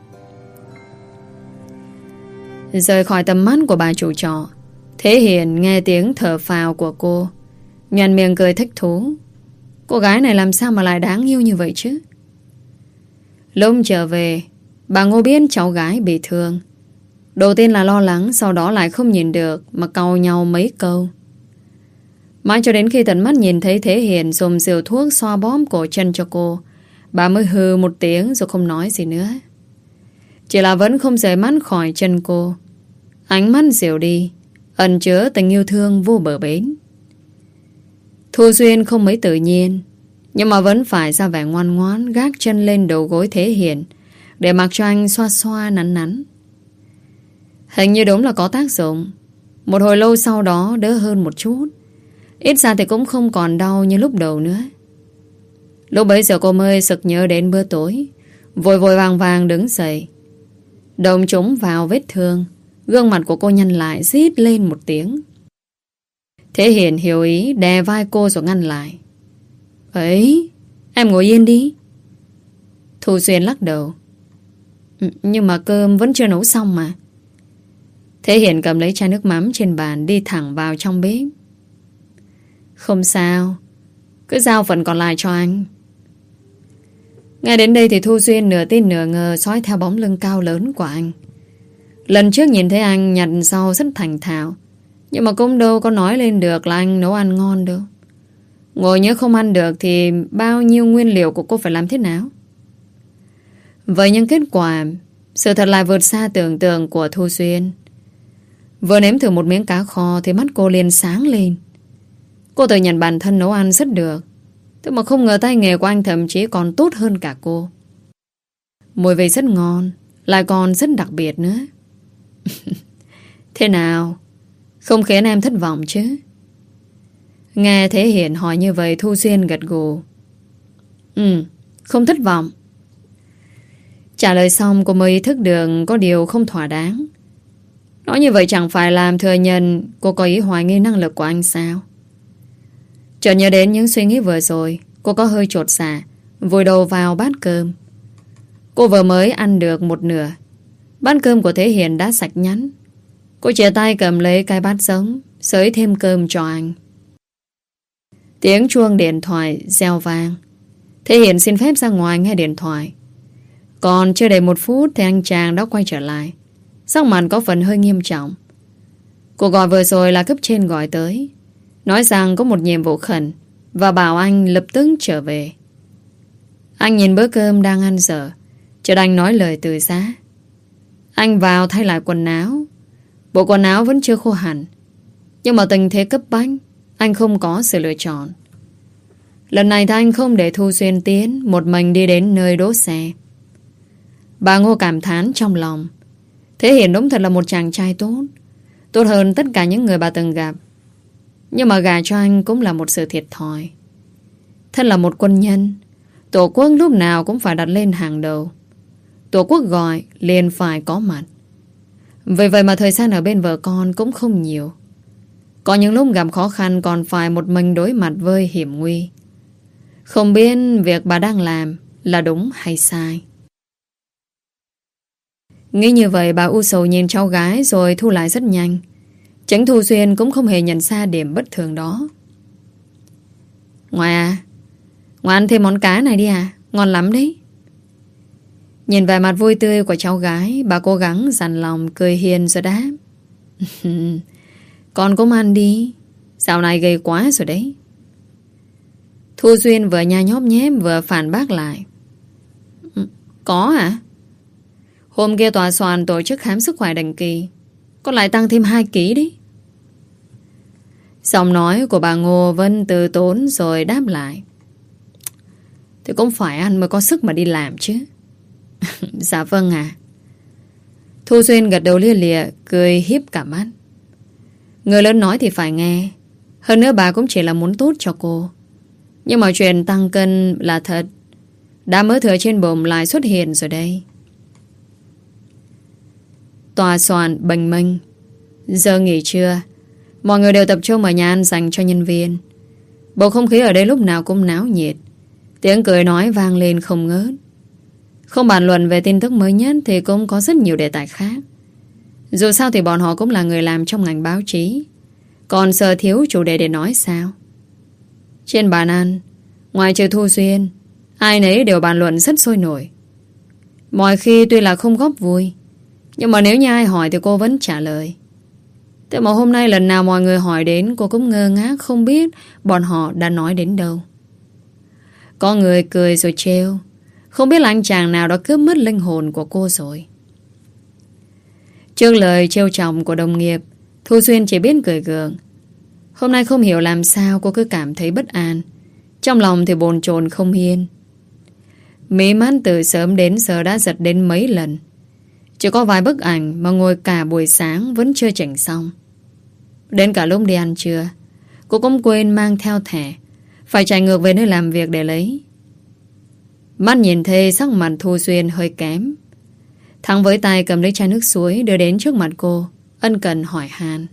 Rời khỏi tầm mắt của bà chủ trọ, Thế Hiền nghe tiếng thở phào của cô, nhoẻn miệng cười thích thú. Cô gái này làm sao mà lại đáng yêu như vậy chứ? Lúc trở về, bà Ngô biết cháu gái bị thương. Đầu tiên là lo lắng, sau đó lại không nhìn được mà cau nhau mấy câu. Mãi cho đến khi tận mắt nhìn thấy Thế Hiền dùng rượu thuốc xoa bóp cổ chân cho cô, bà mới hừ một tiếng rồi không nói gì nữa. Chỉ là vẫn không rời mắt khỏi chân cô. Ánh mắt dịu đi, ẩn chứa tình yêu thương vô bờ bến. Thu Duyên không mấy tự nhiên, nhưng mà vẫn phải ra vẻ ngoan ngoãn gác chân lên đầu gối Thế Hiền để mặc cho anh xoa xoa nắn nắn. Hình như đúng là có tác dụng. Một hồi lâu sau đó đỡ hơn một chút, ít ra thì cũng không còn đau như lúc đầu nữa. Lúc bấy giờ cô mới sực nhớ đến bữa tối, vội vội vàng vàng đứng dậy, đồng trúng vào vết thương. Gương mặt của cô nhăn lại, rít lên một tiếng. Thế Hiền hiểu ý, đè vai cô rồi ngăn lại. Ấy, em ngồi yên đi. Thu Duyên lắc đầu. Nhưng mà cơm vẫn chưa nấu xong mà. Thế Hiền cầm lấy chai nước mắm trên bàn, đi thẳng vào trong bếp. Không sao, cứ giao phần còn lại cho anh. Ngay đến đây thì Thu Duyên nửa tin nửa ngờ dõi theo bóng lưng cao lớn của anh. Lần trước nhìn thấy anh nhặt rau rất thành thạo, nhưng mà cũng đâu có nói lên được là anh nấu ăn ngon đâu. Ngồi nhớ không ăn được thì bao nhiêu nguyên liệu của cô phải làm thế nào? Vậy nhưng kết quả, sự thật lại vượt xa tưởng tượng của Thu Duyên. Vừa nếm thử một miếng cá kho thì mắt cô liền sáng lên. Cô tự nhận bản thân nấu ăn rất được, thế mà không ngờ tay nghề của anh thậm chí còn tốt hơn cả cô. Mùi vị rất ngon, lại còn rất đặc biệt nữa. Thế nào? Không khiến em thất vọng chứ? Nghe Thế Hiển hỏi như vậy, Thu Xuyên gật gù. Ừ, không thất vọng. Trả lời xong cô mới ý thức được có điều không thỏa đáng. Nói như vậy chẳng phải làm thừa nhận cô có ý hoài nghi năng lực của anh sao? Chợt nhớ đến những suy nghĩ vừa rồi, cô có hơi chột dạ, vùi đầu vào bát cơm. Cô vừa mới ăn được một nửa, bát cơm của Thế Hiển đã sạch nhẵn. Cô chia tay cầm lấy cái bát giống, xới thêm cơm cho anh. Tiếng chuông điện thoại reo vang. Thế Hiển xin phép ra ngoài nghe điện thoại. Còn chưa đầy một phút thì anh chàng đã quay trở lại, sắc mặt có phần hơi nghiêm trọng. Cuộc gọi vừa rồi là cấp trên gọi tới, nói rằng có một nhiệm vụ khẩn và bảo anh lập tức trở về. Anh nhìn bữa cơm đang ăn dở, chợt anh nói lời từ giá. Anh vào thay lại quần áo. Bộ quần áo vẫn chưa khô hẳn, nhưng mà tình thế cấp bách, anh không có sự lựa chọn. Lần này thì anh không để Thu Xuyên tiến một mình đi đến nơi đỗ xe. Bà Ngô cảm thán trong lòng. Thế Hiển đúng thật là một chàng trai tốt, tốt hơn tất cả những người bà từng gặp. Nhưng mà gả cho anh cũng là một sự thiệt thòi. Thân là một quân nhân, Tổ quốc lúc nào cũng phải đặt lên hàng đầu. Tổ quốc gọi liền phải có mặt. Vì vậy mà thời gian ở bên vợ con cũng không nhiều. Có những lúc gặp khó khăn còn phải một mình đối mặt với hiểm nguy. Không biết việc bà đang làm là đúng hay sai. Nghĩ như vậy, bà u sầu nhìn cháu gái rồi thu lại rất nhanh. Chính Thu Xuyên cũng không hề nhận ra điểm bất thường đó. Ngoài à, ngoài ăn thêm món cá này đi à, ngon lắm đấy. Nhìn vẻ mặt vui tươi của cháu gái, bà cố gắng dằn lòng cười hiền rồi đáp. Con cũng ăn đi, dạo này gầy quá rồi đấy. Thu Xuyên vừa nhai nhóp nhép vừa phản bác lại. Có à? Hôm kia tòa soạn tổ chức khám sức khỏe định kỳ, con lại tăng thêm hai ký đấy. Giọng nói của bà Ngô Vân từ tốn rồi đáp lại. Thì cũng phải ăn mới có sức mà đi làm chứ. Dạ vâng à. Thu Xuyên gật đầu lia lịa, cười hiếp cả mắt. Người lớn nói thì phải nghe. Hơn nữa bà cũng chỉ là muốn tốt cho cô. Nhưng mà chuyện tăng cân là thật. Đã mỡ thừa trên bụng lại xuất hiện rồi đây. Tòa soạn bềnh mênh. Giờ nghỉ trưa, mọi người đều tập trung ở nhà ăn dành cho nhân viên. Bầu không khí ở đây lúc nào cũng náo nhiệt. Tiếng cười nói vang lên không ngớt. Không bàn luận về tin tức mới nhất thì cũng có rất nhiều đề tài khác. Dù sao thì bọn họ cũng là người làm trong ngành báo chí, còn sợ thiếu chủ đề để nói sao. Trên bàn ăn, ngoài trừ Thu Xuyên, ai nấy đều bàn luận rất sôi nổi. Mọi khi tuy là không góp vui, nhưng mà nếu như ai hỏi thì cô vẫn trả lời. Thế mà hôm nay lần nào mọi người hỏi đến, cô cũng ngơ ngác không biết bọn họ đã nói đến đâu. Có người cười rồi trêu, không biết là anh chàng nào đã cướp mất linh hồn của cô rồi. Trước lời trêu chọc của đồng nghiệp, Thu Xuyên chỉ biết cười gượng. Hôm nay không hiểu làm sao cô cứ cảm thấy bất an, trong lòng thì bồn chồn không yên. Mí mắt từ sớm đến giờ đã giật đến mấy lần. Chỉ có vài bức ảnh mà ngồi cả buổi sáng vẫn chưa chỉnh xong. Đến cả lúc đi ăn trưa, cô cũng quên mang theo thẻ, phải chạy ngược về nơi làm việc để lấy. Mắt nhìn thấy sắc mặt Thu Xuyên hơi kém. Thắng với tay cầm lấy chai nước suối đưa đến trước mặt cô, ân cần hỏi han.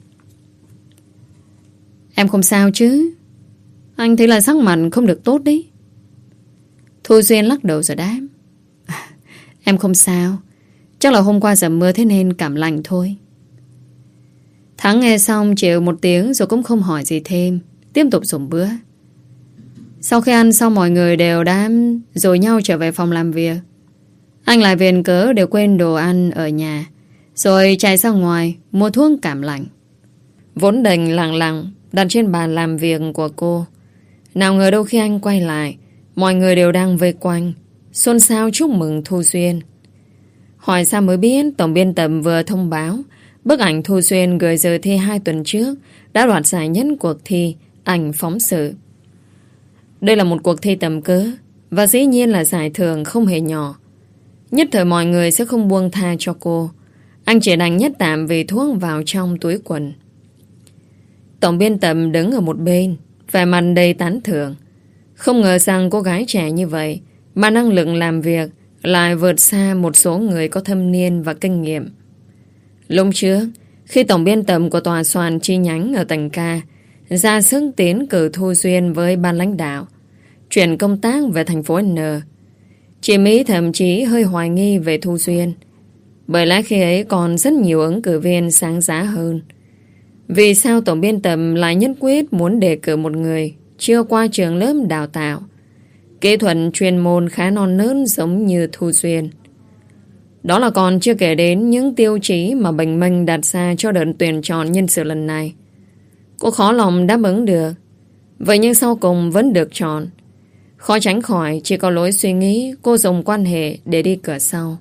Em không sao chứ? Anh thấy là sắc mặt không được tốt đấy. Thu Xuyên lắc đầu rồi đáp. Em không sao, chắc là hôm qua dầm mưa thế nên cảm lạnh thôi. Thắng nghe xong chịu một tiếng rồi cũng không hỏi gì thêm, tiếp tục dùng bữa. Sau khi ăn xong mọi người đều đã rồi nhau trở về phòng làm việc. Anh lại viện cớ đều quên đồ ăn ở nhà, rồi chạy ra ngoài mua thuốc cảm lạnh. Vốn đành lặng lặng đặt trên bàn làm việc của cô. Nào ngờ đâu khi anh quay lại, mọi người đều đang vây quanh, xôn xao chúc mừng Thu Xuyên. Hỏi sao mới biết tổng biên tập vừa thông báo bức ảnh Thu Xuyên gửi giờ thi hai tuần trước đã đoạt giải nhất cuộc thi ảnh phóng sự. Đây là một cuộc thi tầm cỡ và dĩ nhiên là giải thưởng không hề nhỏ. Nhất thời mọi người sẽ không buông tha cho cô. Anh chỉ đành nhất tạm vì thuốc vào trong túi quần. Tổng biên tập đứng ở một bên, vẻ mặt đầy tán thưởng. Không ngờ rằng cô gái trẻ như vậy mà năng lực làm việc lại vượt xa một số người có thâm niên và kinh nghiệm. Lúc trước, khi tổng biên tập của tòa soạn chi nhánh ở tầng ca ra sức tiến cử Thu Duyên với ban lãnh đạo chuyển công tác về thành phố N, chị Mỹ thậm chí hơi hoài nghi về Thu Duyên, bởi lẽ khi ấy còn rất nhiều ứng cử viên sáng giá hơn. Vì sao tổng biên tập lại nhất quyết muốn đề cử một người chưa qua trường lớp đào tạo, kỹ thuật chuyên môn khá non nớt giống như Thu Duyên? Đó là còn chưa kể đến những tiêu chí mà Bình Minh đặt ra cho đợt tuyển chọn nhân sự lần này. Cô khó lòng đáp ứng được. Vậy nhưng sau cùng vẫn được chọn. Khó tránh khỏi chỉ có lối suy nghĩ cô dùng quan hệ để đi cửa sau.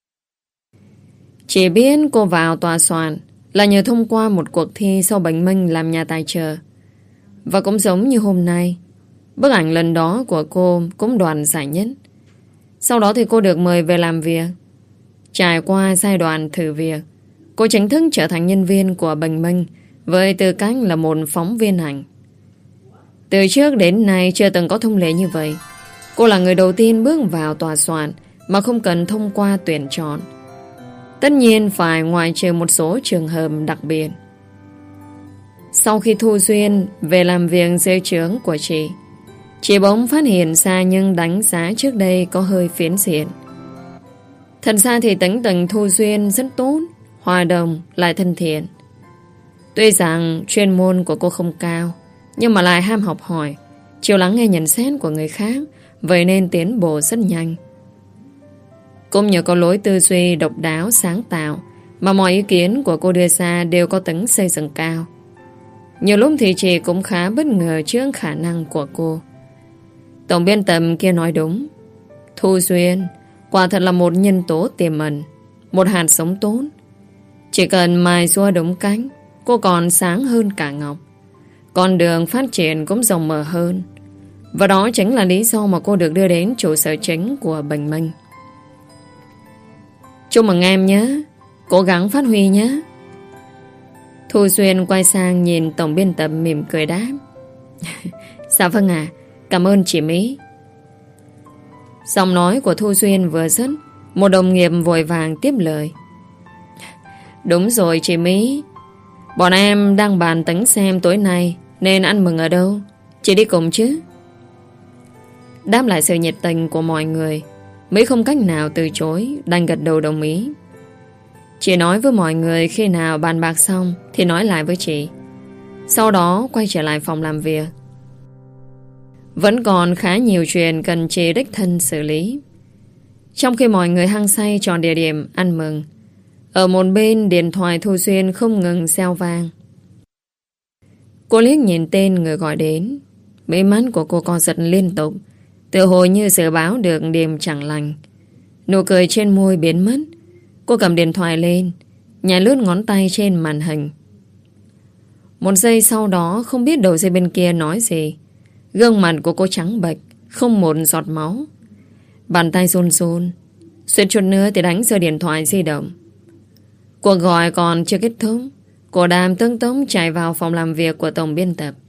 Chỉ biết cô vào tòa soạn là nhờ thông qua một cuộc thi sau Bình Minh làm nhà tài trợ. Và cũng giống như hôm nay, bức ảnh lần đó của cô cũng đoạt giải nhất. Sau đó thì cô được mời về làm việc. Trải qua giai đoạn thử việc, cô chính thức trở thành nhân viên của Bình Minh với tư cách là một phóng viên ảnh. Từ trước đến nay chưa từng có thông lệ như vậy. Cô là người đầu tiên bước vào tòa soạn mà không cần thông qua tuyển chọn. Tất nhiên phải ngoại trừ một số trường hợp đặc biệt. Sau khi Thu Duyên về làm việc dưới trướng của chị, chị bỗng phát hiện ra nhưng đánh giá trước đây có hơi phiến diện. Thật ra thì tính tình Thu Duyên rất tốt, hòa đồng, lại thân thiện. Tuy rằng chuyên môn của cô không cao, nhưng mà lại ham học hỏi, chịu lắng nghe nhận xét của người khác, vậy nên tiến bộ rất nhanh. Cũng nhờ có lối tư duy độc đáo sáng tạo mà mọi ý kiến của cô đưa ra đều có tính xây dựng cao. Nhiều lúc thì chị cũng khá bất ngờ trước khả năng của cô. Tổng biên tập kia nói đúng. Thu Duyên quả thật là một nhân tố tiềm ẩn, một hạt sống tốt. Chỉ cần mài rua đúng cách, cô còn sáng hơn cả ngọc. Con đường phát triển cũng rộng mở hơn. Và đó chính là lý do mà cô được đưa đến trụ sở chính của Bình Minh. Chúc mừng em nhé, cố gắng phát huy nhé. Thu Duyên quay sang nhìn tổng biên tập mỉm cười đáp. Dạ vâng ạ, cảm ơn chị Mỹ. Giọng nói của Thu Duyên vừa dứt, một đồng nghiệp vội vàng tiếp lời. Đúng rồi chị Mỹ, bọn em đang bàn tính xem tối nay nên ăn mừng ở đâu. Chị đi cùng chứ? Đáp lại sự nhiệt tình của mọi người, Mỹ không cách nào từ chối, đành gật đầu đồng ý. Chị nói với mọi người khi nào bàn bạc xong thì nói lại với chị. Sau đó quay trở lại phòng làm việc. Vẫn còn khá nhiều chuyện cần chị đích thân xử lý. Trong khi mọi người hăng say chọn địa điểm ăn mừng, ở một bên điện thoại Thu Duyên không ngừng reo vang. Cô liếc nhìn tên người gọi đến, mí mắt của cô co giật liên tục, tự hồi như dự báo được đêm chẳng lành. Nụ cười trên môi biến mất. Cô cầm điện thoại lên, nhảy lướt ngón tay trên màn hình. Một giây sau đó không biết đầu dây bên kia nói gì, gương mặt của cô trắng bệch, không một giọt máu. Bàn tay run run, suýt chút nữa thì đánh rơi điện thoại di động. Cuộc gọi còn chưa kết thúc, cô Đàm tưng tống chạy vào phòng làm việc của tổng biên tập.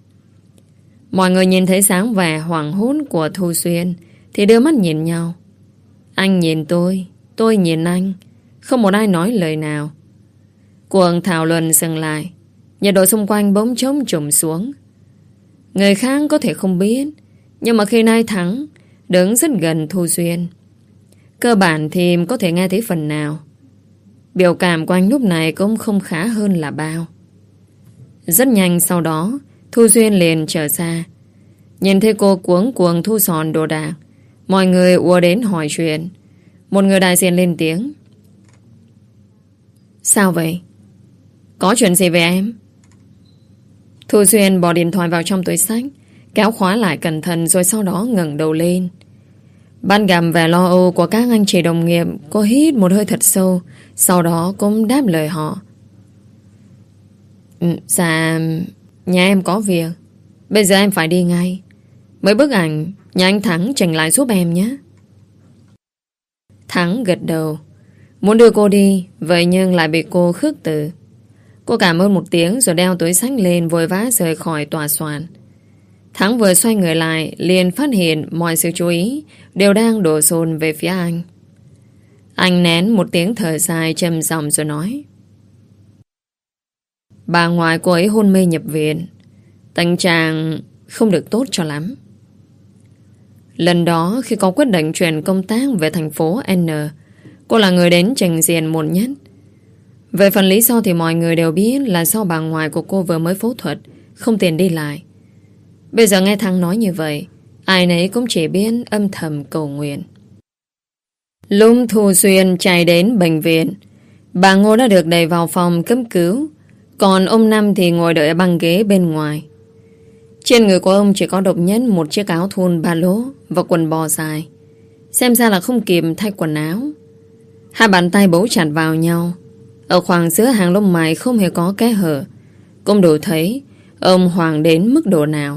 Mọi người nhìn thấy sáng vẻ hoảng hốt của Thu Duyên thì đưa mắt nhìn nhau. Anh nhìn tôi, tôi nhìn anh, không một ai nói lời nào. Cuộc thảo luận dừng lại, nhiệt độ xung quanh bỗng trống trùm xuống. Người khác có thể không biết, nhưng mà khi Nai Thắng đứng rất gần Thu Duyên, cơ bản thì có thể nghe thấy phần nào. Biểu cảm của anh lúc này cũng không khá hơn là bao. Rất nhanh sau đó, Thu Duyên liền trở ra. Nhìn thấy cô cuống cuồng thu dọn đồ đạc, mọi người ùa đến hỏi chuyện. Một người đại diện lên tiếng. Sao vậy? Có chuyện gì về em? Thu Duyên bỏ điện thoại vào trong túi xách, kéo khóa lại cẩn thận rồi sau đó ngẩng đầu lên. Ban gặp vẻ lo âu của các anh chị đồng nghiệp, cô hít một hơi thật sâu, sau đó cũng đáp lời họ. Dạ, nhà em có việc, bây giờ em phải đi ngay. Mấy bức ảnh nhà anh Thắng chỉnh lại giúp em nhé. Thắng gật đầu, muốn đưa cô đi, vậy nhưng lại bị cô khước từ. Cô cảm ơn một tiếng rồi đeo túi xách lên, vội vã rời khỏi tòa soạn. Thắng vừa xoay người lại, liền phát hiện mọi sự chú ý đều đang đổ dồn về phía anh. Anh nén một tiếng thở dài trầm giọng rồi nói: bà ngoại cô ấy hôn mê nhập viện, tình trạng không được tốt cho lắm. Lần đó khi có quyết định chuyển công tác về thành phố N, cô là người đến trình diện muộn nhất. Về phần lý do thì mọi người đều biết là do bà ngoại của cô vừa mới phẫu thuật, không tiền đi lại. Bây giờ nghe Thắng nói như vậy, ai nấy cũng chỉ biết âm thầm cầu nguyện. Lúc Thu Xuyên chạy đến bệnh viện, bà Ngô đã được đẩy vào phòng cấp cứu, còn ông Năm thì ngồi đợi ở băng ghế bên ngoài. Trên người của ông chỉ có độc nhất một chiếc áo thun ba lỗ và quần bò dài, xem ra là không kịp thay quần áo. Hai bàn tay bấu chặt vào nhau, ở khoảng giữa hàng lông mày không hề có kẽ hở, cũng đủ thấy ông hoảng đến mức độ nào.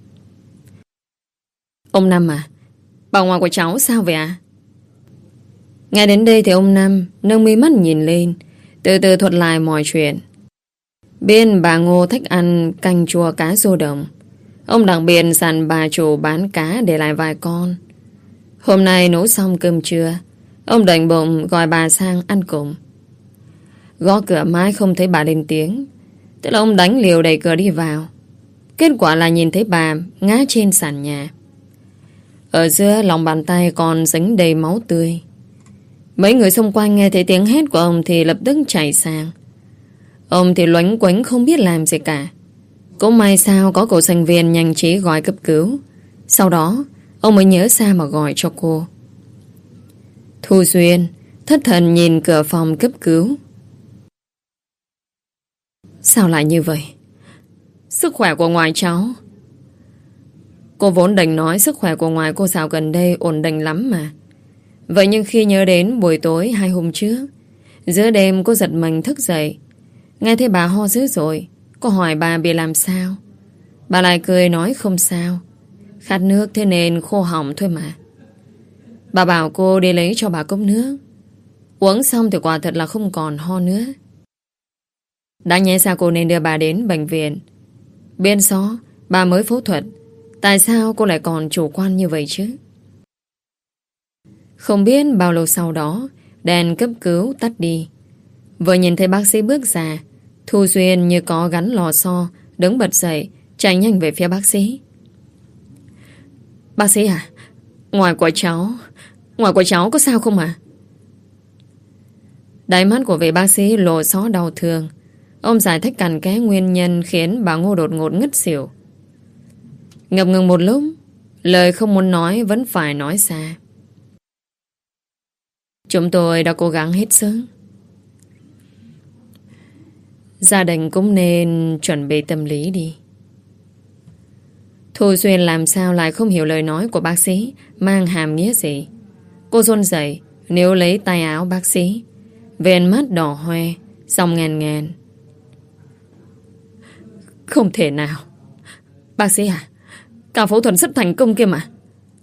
Ông Năm à, bà ngoại của cháu sao vậy ạ? À? Nghe đến đây thì ông Năm nâng mi mắt nhìn lên, từ từ thuật lại mọi chuyện. Bên bà Ngô thích ăn canh chua cá rô đồng, ông đặc biệt dặn bà chủ bán cá để lại vài con. Hôm nay nấu xong cơm trưa, ông định bụng gọi bà sang ăn cùng. Gõ cửa mãi không thấy bà lên tiếng, tức là ông đánh liều đẩy cửa đi vào. Kết quả là nhìn thấy bà ngã trên sàn nhà, ở giữa lòng bàn tay còn dính đầy máu tươi. Mấy người xung quanh nghe thấy tiếng hét của ông thì lập tức chạy sang. Ông thì loánh quánh không biết làm gì cả. Cũng may sao có cậu sinh viên nhanh trí gọi cấp cứu. Sau đó ông mới nhớ ra mà gọi cho cô. Thu Xuyên thất thần nhìn cửa phòng cấp cứu. Sao lại như vậy? Sức khỏe của ngoại cháu. Cô vốn định nói sức khỏe của ngoại cô dạo gần đây ổn định lắm mà. Vậy nhưng khi nhớ đến buổi tối hai hôm trước, giữa đêm cô giật mình thức dậy, nghe thấy bà ho dữ dội. Cô hỏi bà bị làm sao, bà lại cười nói không sao, khát nước thế nên khô họng thôi mà. Bà bảo cô đi lấy cho bà cốc nước. Uống xong thì quả thật là không còn ho nữa. Đã nhẽ sao cô nên đưa bà đến bệnh viện. Bên đó bà mới phẫu thuật, tại sao cô lại còn chủ quan như vậy chứ? Không biết bao lâu sau đó, đèn cấp cứu tắt đi. Vừa nhìn thấy bác sĩ bước ra, Thu Xuyên như có gắn lò xo, đứng bật dậy, chạy nhanh về phía bác sĩ. Bác sĩ à, ngoài của cháu, ngoài của cháu có sao không à? Đáy mắt của vị bác sĩ lộ rõ đau thương. Ông giải thích cặn kẽ nguyên nhân khiến bà Ngô đột ngột ngất xỉu. Ngập ngừng một lúc, lời không muốn nói vẫn phải nói ra. Chúng tôi đã cố gắng hết sức. Gia đình cũng nên chuẩn bị tâm lý đi. Thu Xuyên làm sao lại không hiểu lời nói của bác sĩ mang hàm nghĩa gì. Cô run rẩy níu lấy tay áo bác sĩ, viền mắt đỏ hoe, giọng ngàn ngàn. Không thể nào. Bác sĩ à, cả phẫu thuật rất thành công kia mà.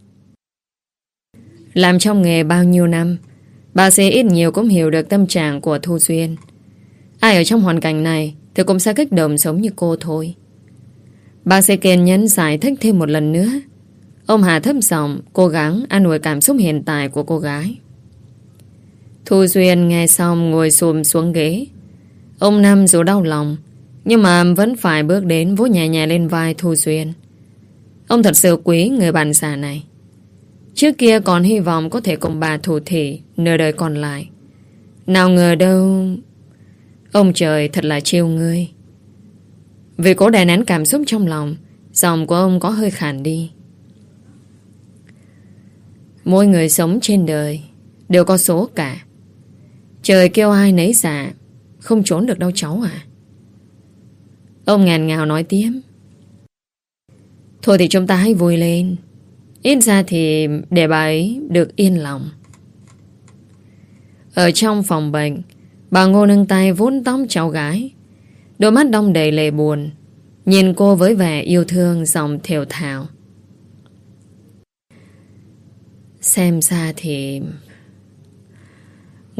Làm trong nghề bao nhiêu năm, bác sĩ ít nhiều cũng hiểu được tâm trạng của Thu Xuyên. Ai ở trong hoàn cảnh này thì cũng sẽ kích động giống như cô thôi. Bác sĩ kiên nhẫn giải thích thêm một lần nữa. Ông hạ thấp giọng cố gắng an ủi cảm xúc hiện tại của cô gái. Thu Xuyên nghe xong ngồi xùm xuống ghế. Ông Năm dù đau lòng, nhưng mà vẫn phải bước đến vỗ nhẹ nhẹ lên vai Thu Xuyên. Ông thật sự quý người bạn già này. Trước kia còn hy vọng có thể cùng bà thủ thỉ nửa đời còn lại. Nào ngờ đâu. Ông trời thật là trêu ngươi. Vì cố đè nén cảm xúc trong lòng, giọng của ông có hơi khàn đi. Mỗi người sống trên đời đều có số cả. Trời kêu ai nấy dạ, không trốn được đâu cháu à. Ông ngàn ngào nói tiếp. Thôi thì chúng ta hãy vui lên. Ít ra thì để bà ấy được yên lòng. Ở trong phòng bệnh, bà Ngô nâng tay vuốt tóc cháu gái. Đôi mắt đong đầy lệ buồn, nhìn cô với vẻ yêu thương giọng thều thào. Xem ra thì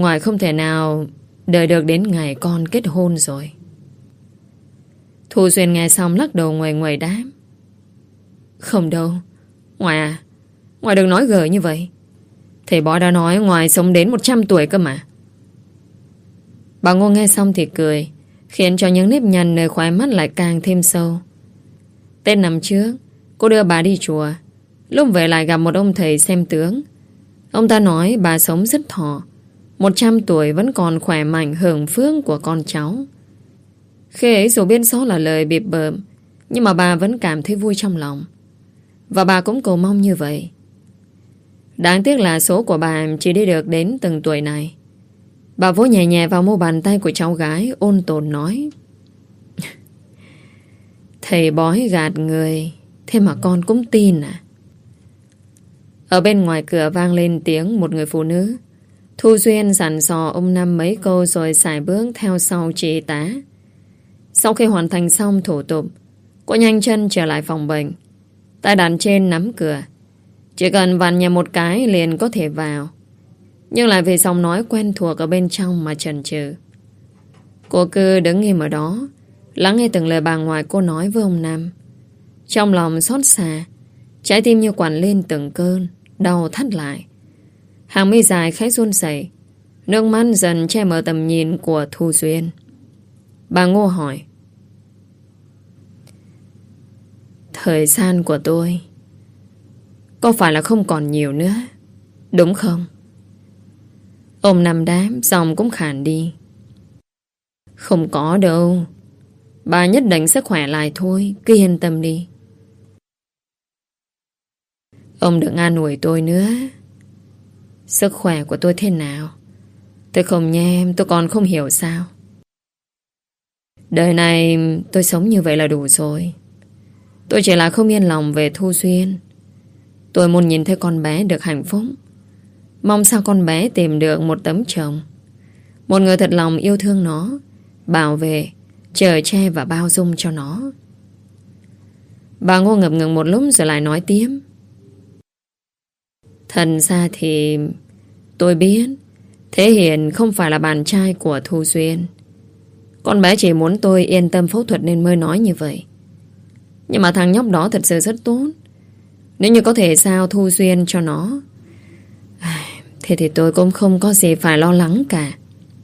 Ngoại không thể nào đợi được đến ngày con kết hôn rồi. Thu Duyên nghe xong lắc đầu nguầy nguầy đáp. Không đâu. Ngoại à, Ngoại đừng nói gở như vậy. Thầy bói đã nói Ngoại sống đến một trăm tuổi cơ mà. Bà Ngô nghe xong thì cười, khiến cho những nếp nhăn nơi khóe mắt lại càng thêm sâu. Tết năm trước, cô đưa bà đi chùa. Lúc về lại gặp một ông thầy xem tướng. Ông ta nói bà sống rất thọ, một trăm tuổi vẫn còn khỏe mạnh hưởng phước của con cháu. Khi ấy dù biết rõ là lời bịp bợm, nhưng mà bà vẫn cảm thấy vui trong lòng. Và bà cũng cầu mong như vậy. Đáng tiếc là số của bà chỉ đi được đến từng tuổi này. Bà vỗ nhẹ nhẹ vào mu bàn tay của cháu gái, ôn tồn nói. Thầy bói gạt người, thế mà con cũng tin à? Ở bên ngoài cửa vang lên tiếng một người phụ nữ. Thu Duyên dặn dò ông Năm mấy câu rồi sải bước theo sau chị y tá. Sau khi hoàn thành xong thủ tục, cô nhanh chân trở lại phòng bệnh. Tay đặt trên nắm cửa. Chỉ cần vặn nhẹ một cái liền có thể vào. Nhưng lại vì giọng nói quen thuộc ở bên trong mà chần chừ. Cô cứ đứng im ở đó, lắng nghe từng lời bà ngoại cô nói với ông Năm. Trong lòng xót xa, trái tim như quặn lên từng cơn, đau thắt lại. Hàng mi dài khẽ run rẩy, nước mắt dần che mờ tầm nhìn của Thu Duyên. Bà Ngô hỏi. Thời gian của tôi có phải là không còn nhiều nữa, đúng không? Ông Năm đáp, giọng cũng khàn đi. Không có đâu. Bà nhất định sẽ khỏe lại thôi, cứ yên tâm đi. Ông đừng an ủi tôi nữa. Sức khỏe của tôi thế nào tôi không nghe em, tôi còn không hiểu sao. Đời này tôi sống như vậy là đủ rồi. Tôi chỉ là không yên lòng về Thu Duyên. Tôi muốn nhìn thấy con bé được hạnh phúc. Mong sao con bé tìm được một tấm chồng, một người thật lòng yêu thương nó, bảo vệ, chở che và bao dung cho nó. Bà Ngô ngập ngừng một lúc rồi lại nói tiếp. Thật ra thì tôi biết Thế Hiền không phải là bạn trai của Thu Duyên. Con bé chỉ muốn tôi yên tâm phẫu thuật nên mới nói như vậy. Nhưng mà thằng nhóc đó thật sự rất tốt. Nếu như có thể giao Thu Duyên cho nó, thế thì tôi cũng không có gì phải lo lắng cả.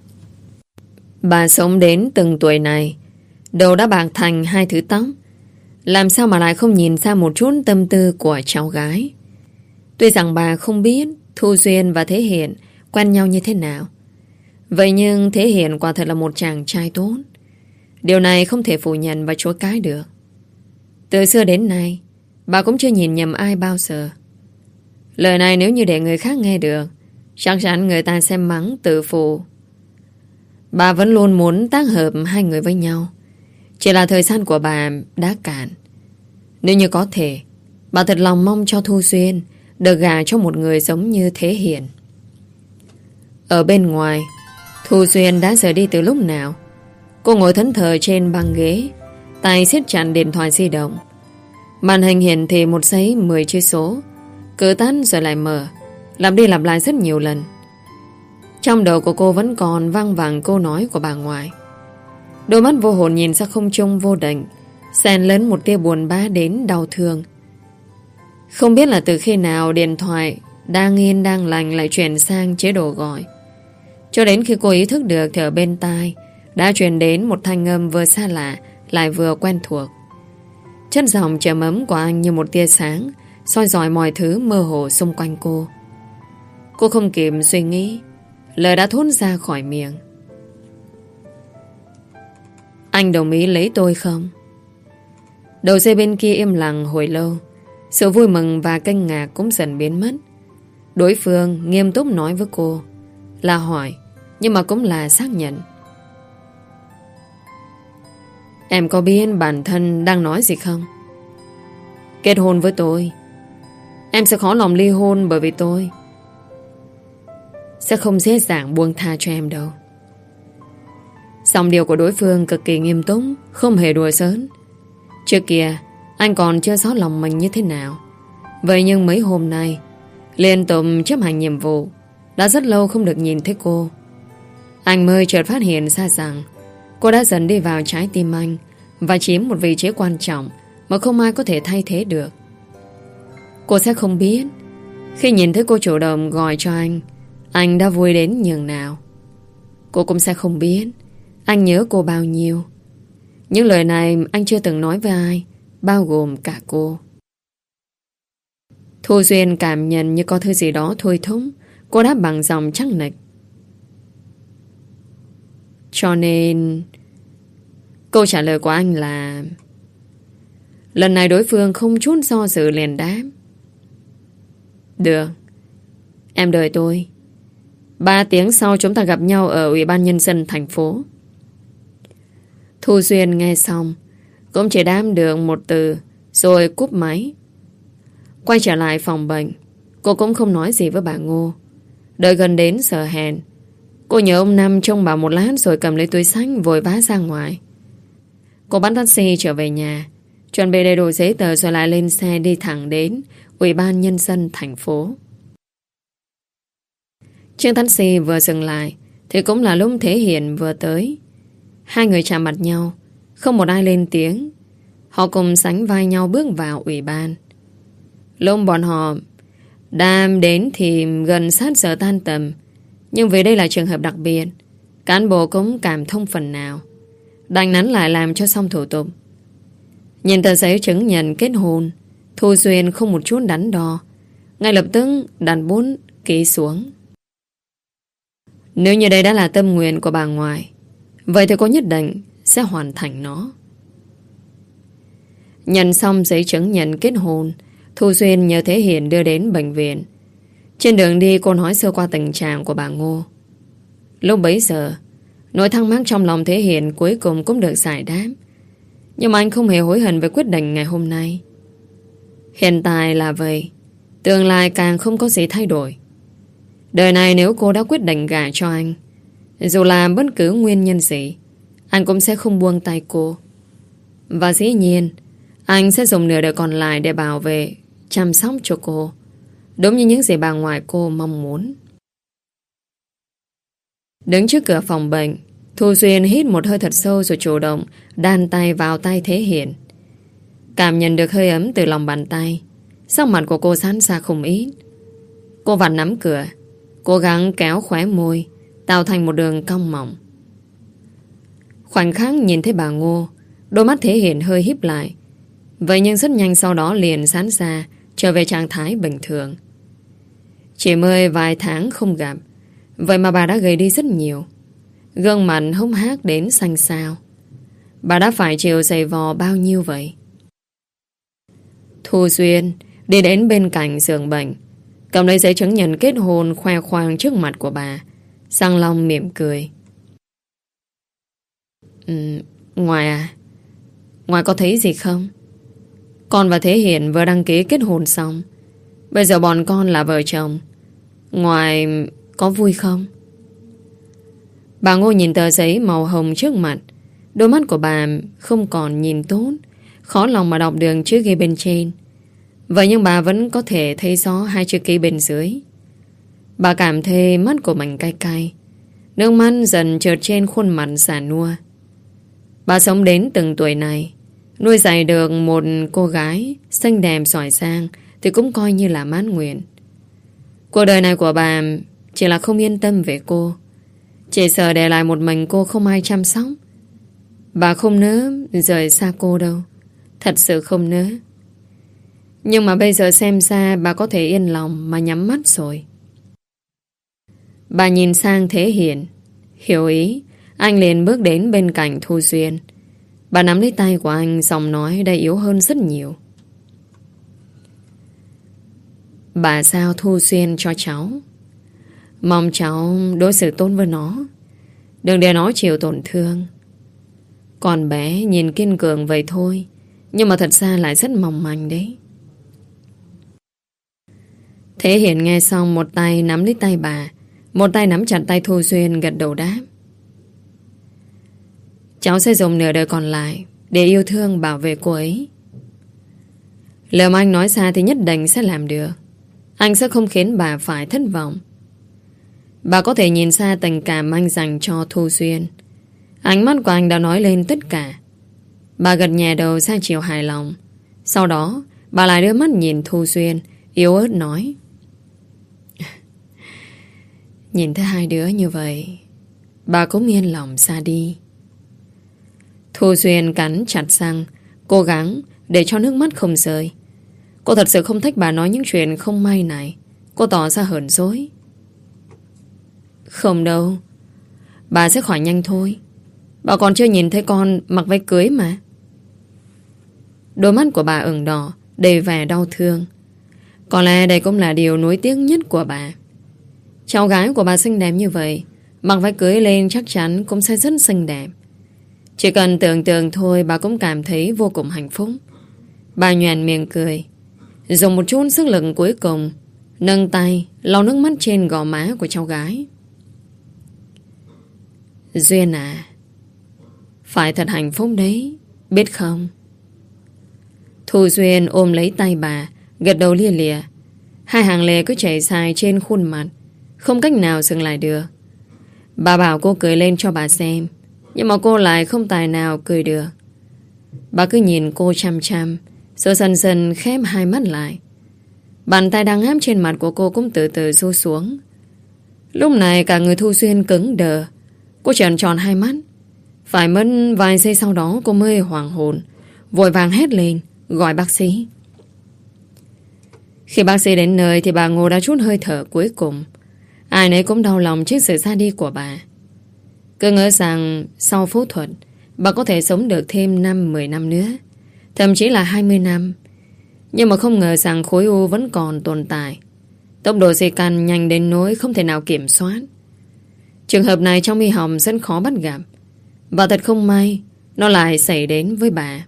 Bà sống đến từng tuổi này, đầu đã bạc thành hai thứ tóc, làm sao mà lại không nhìn ra một chút tâm tư của cháu gái. Tuy rằng bà không biết Thu Duyên và Thế Hiền quen nhau như thế nào, vậy nhưng Thế Hiền quả thật là một chàng trai tốt. Điều này không thể phủ nhận và chối cãi được. Từ xưa đến nay, bà cũng chưa nhìn nhầm ai bao giờ. Lời này nếu như để người khác nghe được, chắc chắn người ta sẽ mắng tự phụ. Bà vẫn luôn muốn tác hợp hai người với nhau, chỉ là thời gian của bà đã cạn. Nếu như có thể, bà thật lòng mong cho Thu Duyên được gả cho một người giống như Thế Hiền. Ở bên ngoài, Thu Duyên đã rời đi từ lúc nào. Cô ngồi thẫn thờ trên băng ghế, tay siết chặt điện thoại di động. Màn hình hiển thị một giấy mười chữ số, cứ tắt rồi lại mở, lặp đi lặp lại rất nhiều lần. Trong đầu của cô vẫn còn văng vẳng câu nói của bà ngoại. Đôi mắt vô hồn nhìn ra không trung vô định, xen lẫn một tia buồn bã đến đau thương. Không biết là từ khi nào điện thoại đang yên đang lành lại chuyển sang chế độ gọi. Cho đến khi cô ý thức được thì ở bên tai đã truyền đến một thanh âm vừa xa lạ lại vừa quen thuộc. Chất giọng trầm ấm của anh như một tia sáng soi rọi mọi thứ mơ hồ xung quanh cô. Cô không kịp suy nghĩ, lời đã thốt ra khỏi miệng. Anh đồng ý lấy tôi không? Đầu dây bên kia im lặng hồi lâu. Sự vui mừng và kinh ngạc cũng dần biến mất. Đối phương nghiêm túc nói với cô, là hỏi nhưng mà cũng là xác nhận. Em có biết bản thân đang nói gì không? Kết hôn với tôi, em sẽ khó lòng ly hôn bởi vì tôi sẽ không dễ dàng buông tha cho em đâu. Giọng điệu của đối phương cực kỳ nghiêm túc, không hề đùa giỡn. Trước kia anh còn chưa rõ lòng mình như thế nào, vậy nhưng mấy hôm nay liên tục chấp hành nhiệm vụ, đã rất lâu không được nhìn thấy cô. Anh mới chợt phát hiện ra rằng cô đã dần đi vào trái tim anh và chiếm một vị trí quan trọng mà không ai có thể thay thế được. Cô sẽ không biết khi nhìn thấy cô chủ động gọi cho anh, anh đã vui đến nhường nào. Cô cũng sẽ không biết anh nhớ cô bao nhiêu. Những lời này anh chưa từng nói với ai, bao gồm cả cô. Thu Duyên cảm nhận như có thứ gì đó thôi thúc. Cô đáp bằng giọng chắc nịch. Cho nên câu trả lời của anh là... Lần này đối phương không chút do dự liền đáp. Được, em đợi tôi. Ba tiếng sau chúng ta gặp nhau ở Ủy ban Nhân dân thành phố. Thu Duyên nghe xong cũng chỉ đáp được một từ rồi cúp máy. Quay trở lại phòng bệnh, cô cũng không nói gì với bà Ngô. Đợi gần đến giờ hẹn, cô nhờ ông Năm trông bà một lát rồi cầm lấy túi xách vội vã ra ngoài. Cô bắt taxi trở về nhà, chuẩn bị đầy đủ giấy tờ rồi lại lên xe đi thẳng đến Ủy ban Nhân dân thành phố. Chiếc taxi vừa dừng lại thì cũng là lúc Thế Hiển vừa tới. Hai người chạm mặt nhau, không một ai lên tiếng. Họ cùng sánh vai nhau bước vào ủy ban. Lúc bọn họ đang đến thì gần sát giờ tan tầm, nhưng vì đây là trường hợp đặc biệt, cán bộ cũng cảm thông phần nào, đành nắn lại làm cho xong thủ tục. Nhìn tờ giấy chứng nhận kết hôn, Thu Duyên không một chút đắn đo, ngay lập tức đặt bút ký xuống. Nếu như đây đã là tâm nguyện của bà ngoại, vậy thì cô nhất định sẽ hoàn thành nó. Nhận xong giấy chứng nhận kết hôn, Thu Duyên nhờ Thế Hiển đưa đến bệnh viện. Trên đường đi cô nói sơ qua tình trạng của bà Ngô. Lúc bấy giờ, nỗi thắc mắc trong lòng Thế Hiển cuối cùng cũng được giải đáp. Nhưng mà anh không hề hối hận về quyết định ngày hôm nay. Hiện tại là vậy, tương lai càng không có gì thay đổi. Đời này nếu cô đã quyết định gả cho anh, dù là bất cứ nguyên nhân gì, anh cũng sẽ không buông tay cô. Và dĩ nhiên anh sẽ dùng nửa đời còn lại để bảo vệ, chăm sóc cho cô, đúng như những gì bà ngoại cô mong muốn. Đứng trước cửa phòng bệnh, Thu Duyên hít một hơi thật sâu rồi chủ động đan tay vào tay Thế Hiển. Cảm nhận được hơi ấm từ lòng bàn tay, sắc mặt của cô giãn ra không ít. Cô vặn nắm cửa, cố gắng kéo khóe môi, tạo thành một đường cong mỏng. Khoảnh khắc nhìn thấy bà Ngô, đôi mắt Thế Hiển hơi híp lại. Vậy nhưng rất nhanh sau đó liền giãn ra, trở về trạng thái bình thường. Chỉ mới vài tháng không gặp, vậy mà bà đã gầy đi rất nhiều. Gương mặt hốc hác đến xanh xao. Bà đã phải chịu giày vò bao nhiêu vậy? Thu Duyên đi đến bên cạnh giường bệnh, cầm lấy giấy chứng nhận kết hôn khoe khoang trước mặt của bà. Sang Long mỉm cười. Ừ, Ngoài à, Ngoài có thấy gì không? Con và Thế Hiển vừa đăng ký kết hôn xong, bây giờ bọn con là vợ chồng. Ngoài có vui không? Bà Ngô nhìn tờ giấy màu hồng trước mặt. Đôi mắt của bà không còn nhìn tốt, khó lòng mà đọc được chữ ghi bên trên. Vậy nhưng bà vẫn có thể thấy rõ hai chữ ký bên dưới. Bà cảm thấy mắt của mình cay cay, nước mắt dần trượt trên khuôn mặt già nua. Bà sống đến từng tuổi này, nuôi dạy được một cô gái xinh đẹp giỏi giang thì cũng coi như là mãn nguyện. Cuộc đời này của bà chỉ là không yên tâm về cô, chỉ sợ để lại một mình cô không ai chăm sóc. Bà không nỡ rời xa cô đâu, thật sự không nỡ. Nhưng mà bây giờ xem ra bà có thể yên lòng mà nhắm mắt rồi. Bà nhìn sang Thế Hiển, hiểu ý. Anh liền bước đến bên cạnh Thu Duyên. Bà nắm lấy tay của anh, giọng nói đầy yếu hơn rất nhiều. Bà giao Thu Duyên cho cháu, mong cháu đối xử tốt với nó, đừng để nó chịu tổn thương. Con bé nhìn kiên cường vậy thôi, nhưng mà thật ra lại rất mỏng manh đấy. Thế Hiển nghe xong, một tay nắm lấy tay bà, một tay nắm chặt tay Thu Duyên, gật đầu đáp. Cháu sẽ dùng nửa đời còn lại để yêu thương bảo vệ cô ấy. Lời mà anh nói ra thì nhất định sẽ làm được. Anh sẽ không khiến bà phải thất vọng. Bà có thể nhìn ra tình cảm anh dành cho Thu Xuyên. Ánh mắt của anh đã nói lên tất cả. Bà gật nhẹ đầu ra chiều hài lòng. Sau đó bà lại đưa mắt nhìn Thu Xuyên, yếu ớt nói: Nhìn thấy hai đứa như vậy, bà cũng yên lòng xa đi. Thu Xuyên cắn chặt răng, cố gắng để cho nước mắt không rơi. Cô thật sự không thích bà nói những chuyện không may này. Cô tỏ ra hờn dỗi: Không đâu, bà sẽ khỏi nhanh thôi. Bà còn chưa nhìn thấy con mặc váy cưới mà. Đôi mắt của bà ửng đỏ, đầy vẻ đau thương. Có lẽ đây cũng là điều nuối tiếc nhất của bà. Cháu gái của bà xinh đẹp như vậy, mặc váy cưới lên chắc chắn cũng sẽ rất xinh đẹp. Chỉ cần tưởng tượng thôi bà cũng cảm thấy vô cùng hạnh phúc. Bà nhoẻn miệng cười, dùng một chút sức lực cuối cùng, nâng tay lau nước mắt trên gò má của cháu gái. Duyên à, phải thật hạnh phúc đấy, biết không? Thu Duyên ôm lấy tay bà, gật đầu lia lịa. Hai hàng lệ cứ chảy dài trên khuôn mặt, không cách nào dừng lại được. Bà bảo cô cười lên cho bà xem, nhưng mà cô lại không tài nào cười được. Bà cứ nhìn cô chăm chăm, rồi dần dần khép hai mắt lại. Bàn tay đang áp trên mặt của cô cũng từ từ ru xuống. Lúc này cả người Thu Duyên cứng đờ. Cô trợn tròn hai mắt. Phải mất vài giây sau đó cô mới hoảng hồn, vội vàng hét lên gọi bác sĩ. Khi bác sĩ đến nơi thì bà Ngô đã trút hơi thở cuối cùng. Ai nấy cũng đau lòng trước sự ra đi của bà. Cứ ngỡ rằng sau phẫu thuật bà có thể sống được thêm năm mười năm nữa, thậm chí là hai mươi năm. Nhưng mà không ngờ rằng khối u vẫn còn tồn tại. Tốc độ di căn nhanh đến nỗi không thể nào kiểm soát. Trường hợp này trong y học rất khó bắt gặp. Và thật không may, nó lại xảy đến với bà.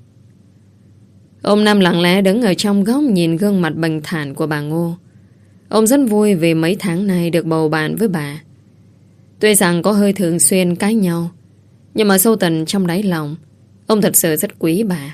Ông Năm lặng lẽ đứng ở trong góc nhìn gương mặt bình thản của bà Ngô. Ông rất vui vì mấy tháng nay được bầu bạn với bà. Tuy rằng có hơi thường xuyên cãi nhau, nhưng mà sâu tận trong đáy lòng, ông thật sự rất quý bà.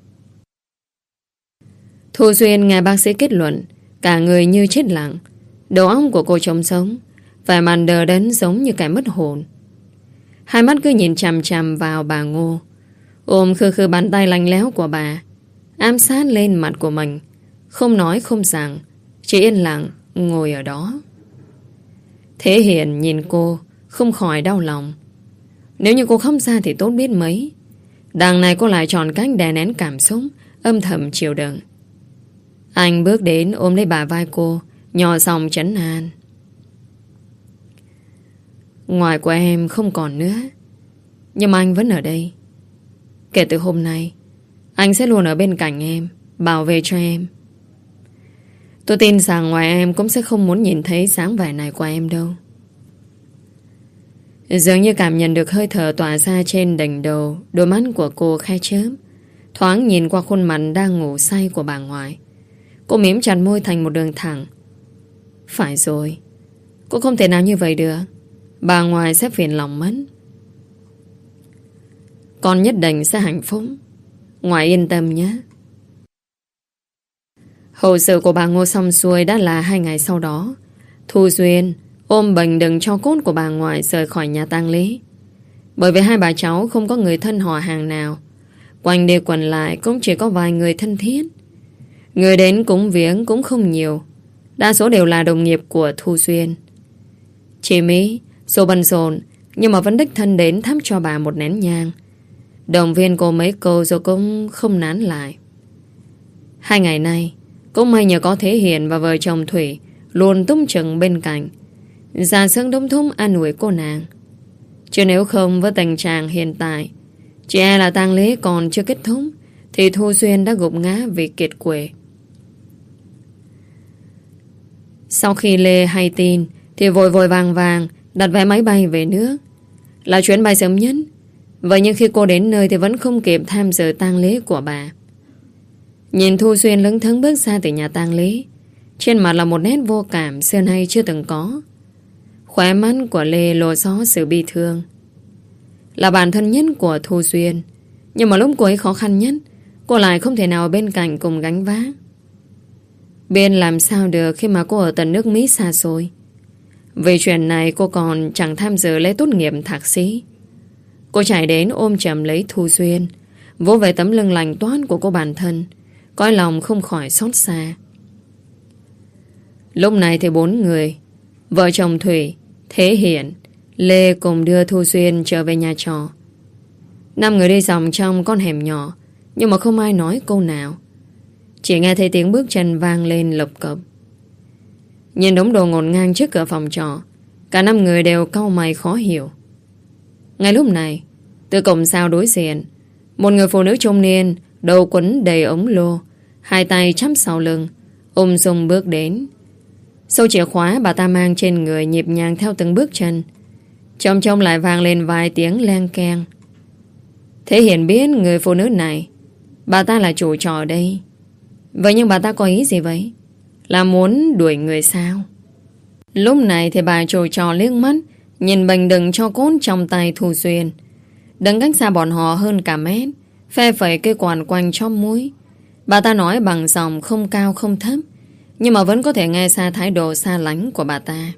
Thu Duyên nghe bác sĩ kết luận, cả người như chết lặng. Đầu óc của cô trống sống, vẻ mặt đờ đẫn giống như kẻ mất hồn. Hai mắt cứ nhìn chằm chằm vào bà Ngô, ôm khư khư bàn tay lạnh lẽo của bà, ám sát lên mặt của mình, không nói không rằng, chỉ yên lặng ngồi ở đó. Thế Hiền nhìn cô không khỏi đau lòng. Nếu như cô không ra thì tốt biết mấy. Đằng này cô lại chọn cách đè nén cảm xúc, âm thầm chịu đựng. Anh bước đến ôm lấy bà vai cô, nhỏ giọng trấn an: Ngoài của em không còn nữa, nhưng mà anh vẫn ở đây. Kể từ hôm nay, anh sẽ luôn ở bên cạnh em, bảo vệ cho em. Tôi tin rằng ngoài em cũng sẽ không muốn nhìn thấy dáng vẻ này của em đâu. Dường như cảm nhận được hơi thở tỏa ra trên đỉnh đầu, đôi mắt của cô khai chớp, thoáng nhìn qua khuôn mặt đang ngủ say của bà ngoại. Cô mím chặt môi thành một đường thẳng. Phải rồi, cô không thể nào như vậy được. Bà ngoại sẽ phiền lòng mất. Con nhất định sẽ hạnh phúc, ngoại yên tâm nhé. Hậu sự của bà Ngô xong xuôi đã là hai ngày sau đó. Thu Duyên ôm bình đựng cho cốt của bà ngoại rời khỏi nhà tang lễ. Bởi vì hai bà cháu không có người thân họ hàng nào, quanh đi quẩn lại cũng chỉ có vài người thân thiết. Người đến cúng viếng cũng không nhiều, đa số đều là đồng nghiệp của Thu Duyên. Chị Mỹ dù bận rộn nhưng mà vẫn đích thân đến thắp cho bà một nén nhang, động viên cô mấy câu rồi cũng không nán lại. Hai ngày nay cũng may nhờ có Thế Hiền và vợ chồng Thủy luôn túc trực bên cạnh, ra sức đốc thúc an ủi cô nàng. Chứ nếu không với tình trạng hiện tại, chỉ e là tang lễ còn chưa kết thúc thì Thu Duyên đã gục ngã vì kiệt quệ. Sau khi Lê hay tin thì vội vội vàng vàng đặt vé máy bay về nước, là chuyến bay sớm nhất. Vậy nhưng khi cô đến nơi thì vẫn không kịp tham dự tang lễ của bà. Nhìn Thu Duyên lững thững bước ra từ nhà tang lễ, trên mặt là một nét vô cảm xưa nay chưa từng có. Khóe mắt của Lê lộ rõ sự bi thương. Là bạn thân nhất của Thu Duyên, nhưng mà lúc cô ấy khó khăn nhất, cô lại không thể nào bên cạnh cùng gánh vác. Biết làm sao được khi mà cô ở tận nước Mỹ xa xôi. Vì chuyện này cô còn chẳng tham dự lễ tốt nghiệp thạc sĩ. Cô chạy đến ôm chầm lấy Thu Duyên, vỗ về tấm lưng lành toán của cô bản thân, cõi lòng không khỏi xót xa. Lúc này thì bốn người, vợ chồng Thủy, Thế Hiển, Lê cùng đưa Thu Duyên trở về nhà trọ. Năm người đi dòng trong con hẻm nhỏ, nhưng mà không ai nói câu nào. Chỉ nghe thấy tiếng bước chân vang lên lộc cộc. Nhìn đống đồ ngổn ngang trước cửa phòng trọ, cả năm người đều cau mày khó hiểu. Ngay lúc này, từ cổng sau đối diện, một người phụ nữ trung niên, đầu quấn đầy ống lô, hai tay chắp sau lưng, ung dung bước đến. Sâu chìa khóa bà ta mang trên người nhịp nhàng theo từng bước chân. Trong trong lại vang lên vài tiếng leng keng. Thế Hiển biết người phụ nữ này, bà ta là chủ trọ đây. Vậy nhưng bà ta có ý gì vậy? Là muốn đuổi người sao? Lúc này thì bà chủ trọ liếc mắt, nhìn bình đựng cho cốt trong tay Thu Duyên. Đứng cách xa bọn họ hơn cả mét, phe phẩy cây quạt quanh chóp mũi. Bà ta nói bằng giọng không cao không thấp, nhưng mà vẫn có thể nghe xa thái độ xa lánh của bà ta.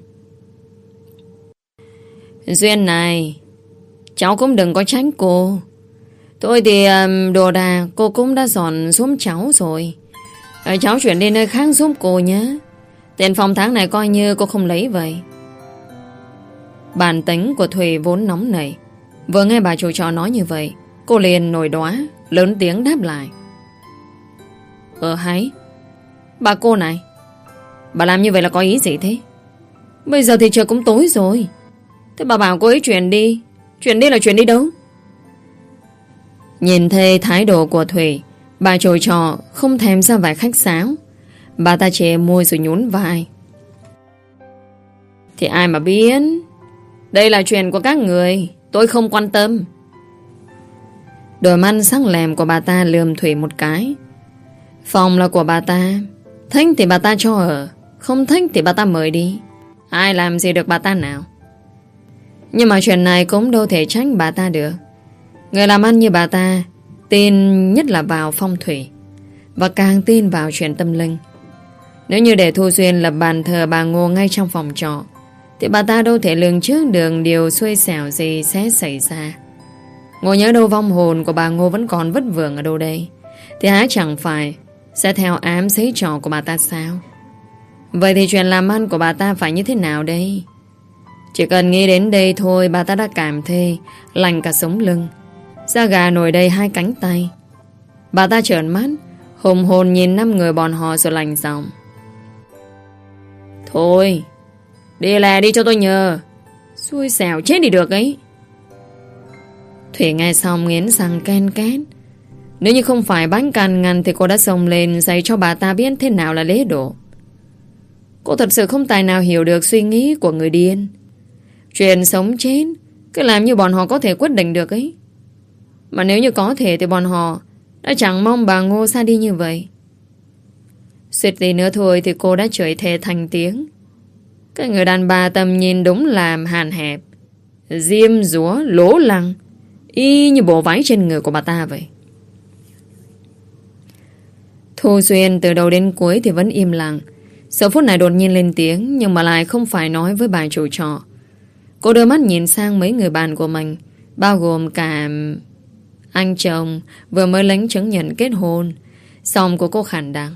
Duyên này, cháu cũng đừng có trách cô. Thôi thì um, đồ đạc cô cũng đã dọn giúp cháu rồi. à, Cháu chuyển đi nơi khác giúp cô nhé. Tiền phòng tháng này coi như cô không lấy vậy. Bản tính của Thùy vốn nóng nảy. Vừa nghe bà chủ trọ nói như vậy, cô liền nổi đoá, lớn tiếng đáp lại. Ờ hay, bà cô này, bà làm như vậy là có ý gì thế? Bây giờ thì trời cũng tối rồi. Thế bà bảo cô ấy chuyển đi. Chuyển đi là chuyển đi đâu? Nhìn thấy thái độ của Thủy, bà chủ trọ không thèm ra vẻ khách sáo. Bà ta chề môi rồi nhún vai. Thì ai mà biết. Đây là chuyện của các người, tôi không quan tâm. Đôi mắt sắc lèm của bà ta lườm Thủy một cái. Phòng là của bà ta, thích thì bà ta cho ở, không thích thì bà ta mời đi. Ai làm gì được bà ta nào. Nhưng mà chuyện này cũng đâu thể trách bà ta được. Người làm ăn như bà ta tin nhất là vào phong thủy, và càng tin vào chuyện tâm linh. Nếu như để Thu Duyên lập bàn thờ bà Ngô ngay trong phòng trọ, thì bà ta đâu thể lường trước được điều xui xẻo gì sẽ xảy ra. Ngồi nhớ đâu vong hồn của bà Ngô vẫn còn vất vưởng ở đâu đây, thì há chẳng phải sẽ theo ám giấy trò của bà ta sao? Vậy thì chuyện làm ăn của bà ta phải như thế nào đây? Chỉ cần nghĩ đến đây thôi, bà ta đã cảm thấy lạnh cả sống lưng, da gà nổi đầy hai cánh tay. Bà ta trợn mắt, hùng hồn nhìn năm người bọn họ rồi lạnh giọng. Thôi, đi lẹ đi cho tôi nhờ. Xui xẻo chết đi được ấy. Thủy nghe xong nghiến răng ken két. Nếu như không phải bánh can ngăn thì cô đã xông lên dạy cho bà ta biết thế nào là lễ độ. Cô thật sự không tài nào hiểu được suy nghĩ của người điên. Chuyện sống chết cứ làm như bọn họ có thể quyết định được ấy. Mà nếu như có thể thì bọn họ đã chẳng mong bà Ngô xa đi như vậy. Suýt tí nữa thôi thì cô đã chửi thề thành tiếng. Cái người đàn bà tầm nhìn đúng là hàn hẹp, diêm dúa, lố lăng, y như bộ váy trên người của bà ta vậy. Thu Duyên từ đầu đến cuối thì vẫn im lặng. Giờ phút này đột nhiên lên tiếng, nhưng mà lại không phải nói với bà chủ trọ. Cô đưa mắt nhìn sang mấy người bạn của mình, bao gồm cả anh chồng vừa mới lãnh chứng nhận kết hôn. Xong của cô khản đặc.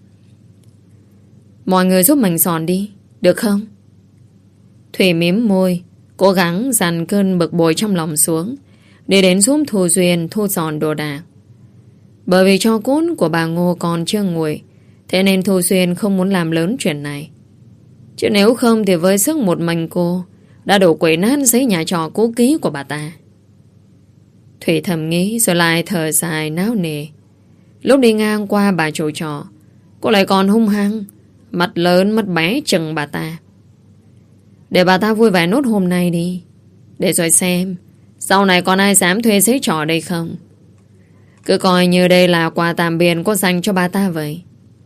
Mọi người giúp mình dọn đi, được không? Thủy mím môi, cố gắng dằn cơn bực bội trong lòng xuống, để đến giúp Thu Duyên thu dọn đồ đạc. Bởi vì tro cốt của bà Ngô còn chưa nguội, thế nên Thu Duyên không muốn làm lớn chuyện này. Chứ nếu không thì với sức một mình cô đã đổ quỷ nát giấy nhà trọ cũ kỹ của bà ta. Thủy thầm nghĩ rồi lại thở dài náo nề. Lúc đi ngang qua bà chủ trọ, cô lại còn hung hăng, mặt lớn mắt bé chừng bà ta. Để bà ta vui vẻ nốt hôm nay đi, để rồi xem sau này còn ai dám thuê giấy trọ đây không. Cứ coi như đây là quà tạm biệt cô dành cho bà ta vậy.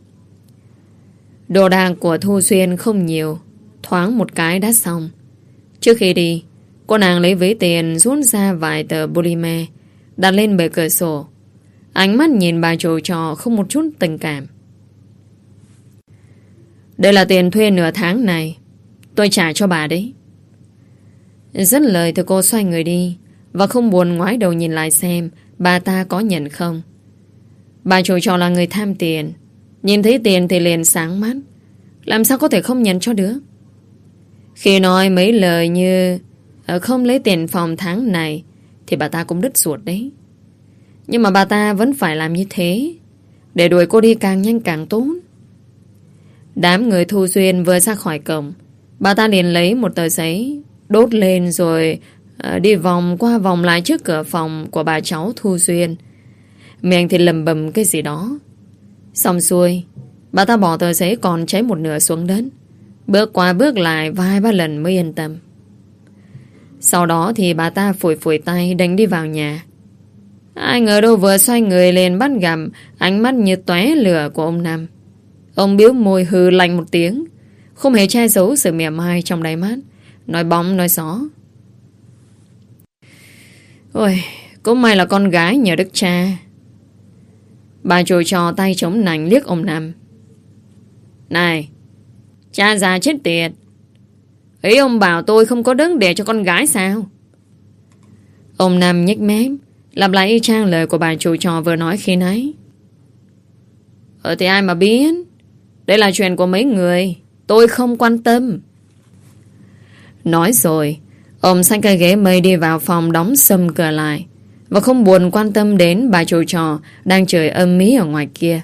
Đồ đạc của Thu Duyên không nhiều, thoáng một cái đã xong. Trước khi đi, cô nàng lấy ví tiền rút ra vài tờ polymer, đặt lên bề cửa sổ. Ánh mắt nhìn bà chủ trọ không một chút tình cảm. Đây là tiền thuê nửa tháng này. Tôi trả cho bà đấy. Dứt lời thì cô xoay người đi, và không buồn ngoái đầu nhìn lại xem bà ta có nhận không. Bà chủ trọ là người tham tiền, nhìn thấy tiền thì liền sáng mắt, làm sao có thể không nhận cho được. Khi nói mấy lời như không lấy tiền phòng tháng này thì bà ta cũng đứt ruột đấy. Nhưng mà bà ta vẫn phải làm như thế, để đuổi cô đi càng nhanh càng tốt. Đám người Thu Duyên vừa ra khỏi cổng, bà ta liền lấy một tờ giấy đốt lên rồi uh, đi vòng qua vòng lại trước cửa phòng của bà cháu Thu Duyên. Miệng thì lầm bầm cái gì đó. Xong xuôi, bà ta bỏ tờ giấy còn cháy một nửa xuống đất, bước qua bước lại vài ba lần mới yên tâm. Sau đó thì bà ta phủi phủi tay đánh đi vào nhà. Ai ngờ đâu vừa xoay người lên bắt gặp ánh mắt như tóe lửa của ông Năm. Ông biếu môi hừ lạnh một tiếng, không hề che giấu sự mỉa mai trong đáy mắt, nói bóng nói gió. Ôi, cũng may là con gái nhờ đức cha. Bà chủ trò tay chống nành liếc ông Năm. Này, cha già chết tiệt, ý ông bảo tôi không có đức để cho con gái sao? Ông Năm nhếch mép, lặp lại y chang lời của bà chủ trò vừa nói khi nãy. Ờ thì ai mà biết, đây là chuyện của mấy người, tôi không quan tâm. Nói rồi, ông xách cây ghế mây đi vào phòng đóng sầm cửa lại, và không buồn quan tâm đến bà chủ trò đang chửi âm mỹ ở ngoài kia.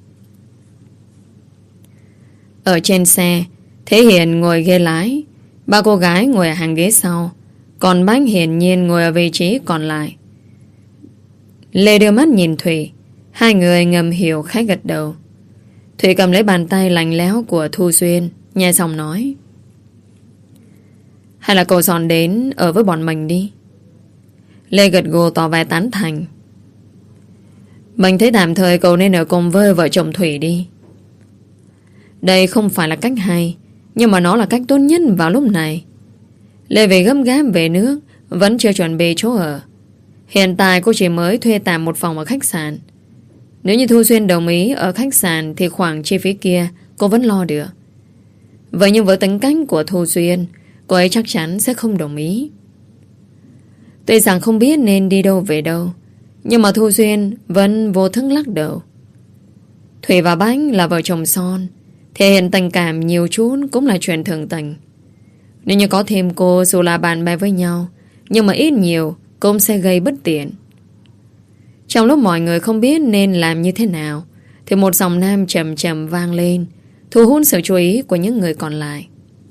Ở trên xe, Thế Hiền ngồi ghế lái, ba cô gái ngồi ở hàng ghế sau, còn Bách hiển nhiên ngồi ở vị trí còn lại. Lê đưa mắt nhìn Thủy, hai người ngầm hiểu khách gật đầu. Thủy cầm lấy bàn tay lạnh lẽo của Thu Duyên, nhẹ giọng nói. Hay là cậu dọn đến ở với bọn mình đi. Lê gật gù tỏ vẻ tán thành. Mình thấy tạm thời cậu nên ở cùng với vợ chồng Thủy đi. Đây không phải là cách hay, nhưng mà nó là cách tốt nhất vào lúc này. Lê về gấp gáp về nước, vẫn chưa chuẩn bị chỗ ở. Hiện tại cô chỉ mới thuê tạm một phòng ở khách sạn. Nếu như Thu Duyên đồng ý ở khách sạn thì khoản chi phí kia cô vẫn lo được. Vậy nhưng với tính cách của Thu Duyên, cô ấy chắc chắn sẽ không đồng ý. Tuy rằng không biết nên đi đâu về đâu, nhưng mà Thu Duyên vẫn vô thức lắc đầu. Thủy và Bách là vợ chồng son, thể hiện tình cảm nhiều chút cũng là chuyện thường tình. Nếu như có thêm cô, dù là bạn bè với nhau, nhưng mà ít nhiều cũng sẽ gây bất tiện. Trong lúc mọi người không biết nên làm như thế nào, thì một giọng nam trầm trầm vang lên, thu hút sự chú ý của những người còn lại.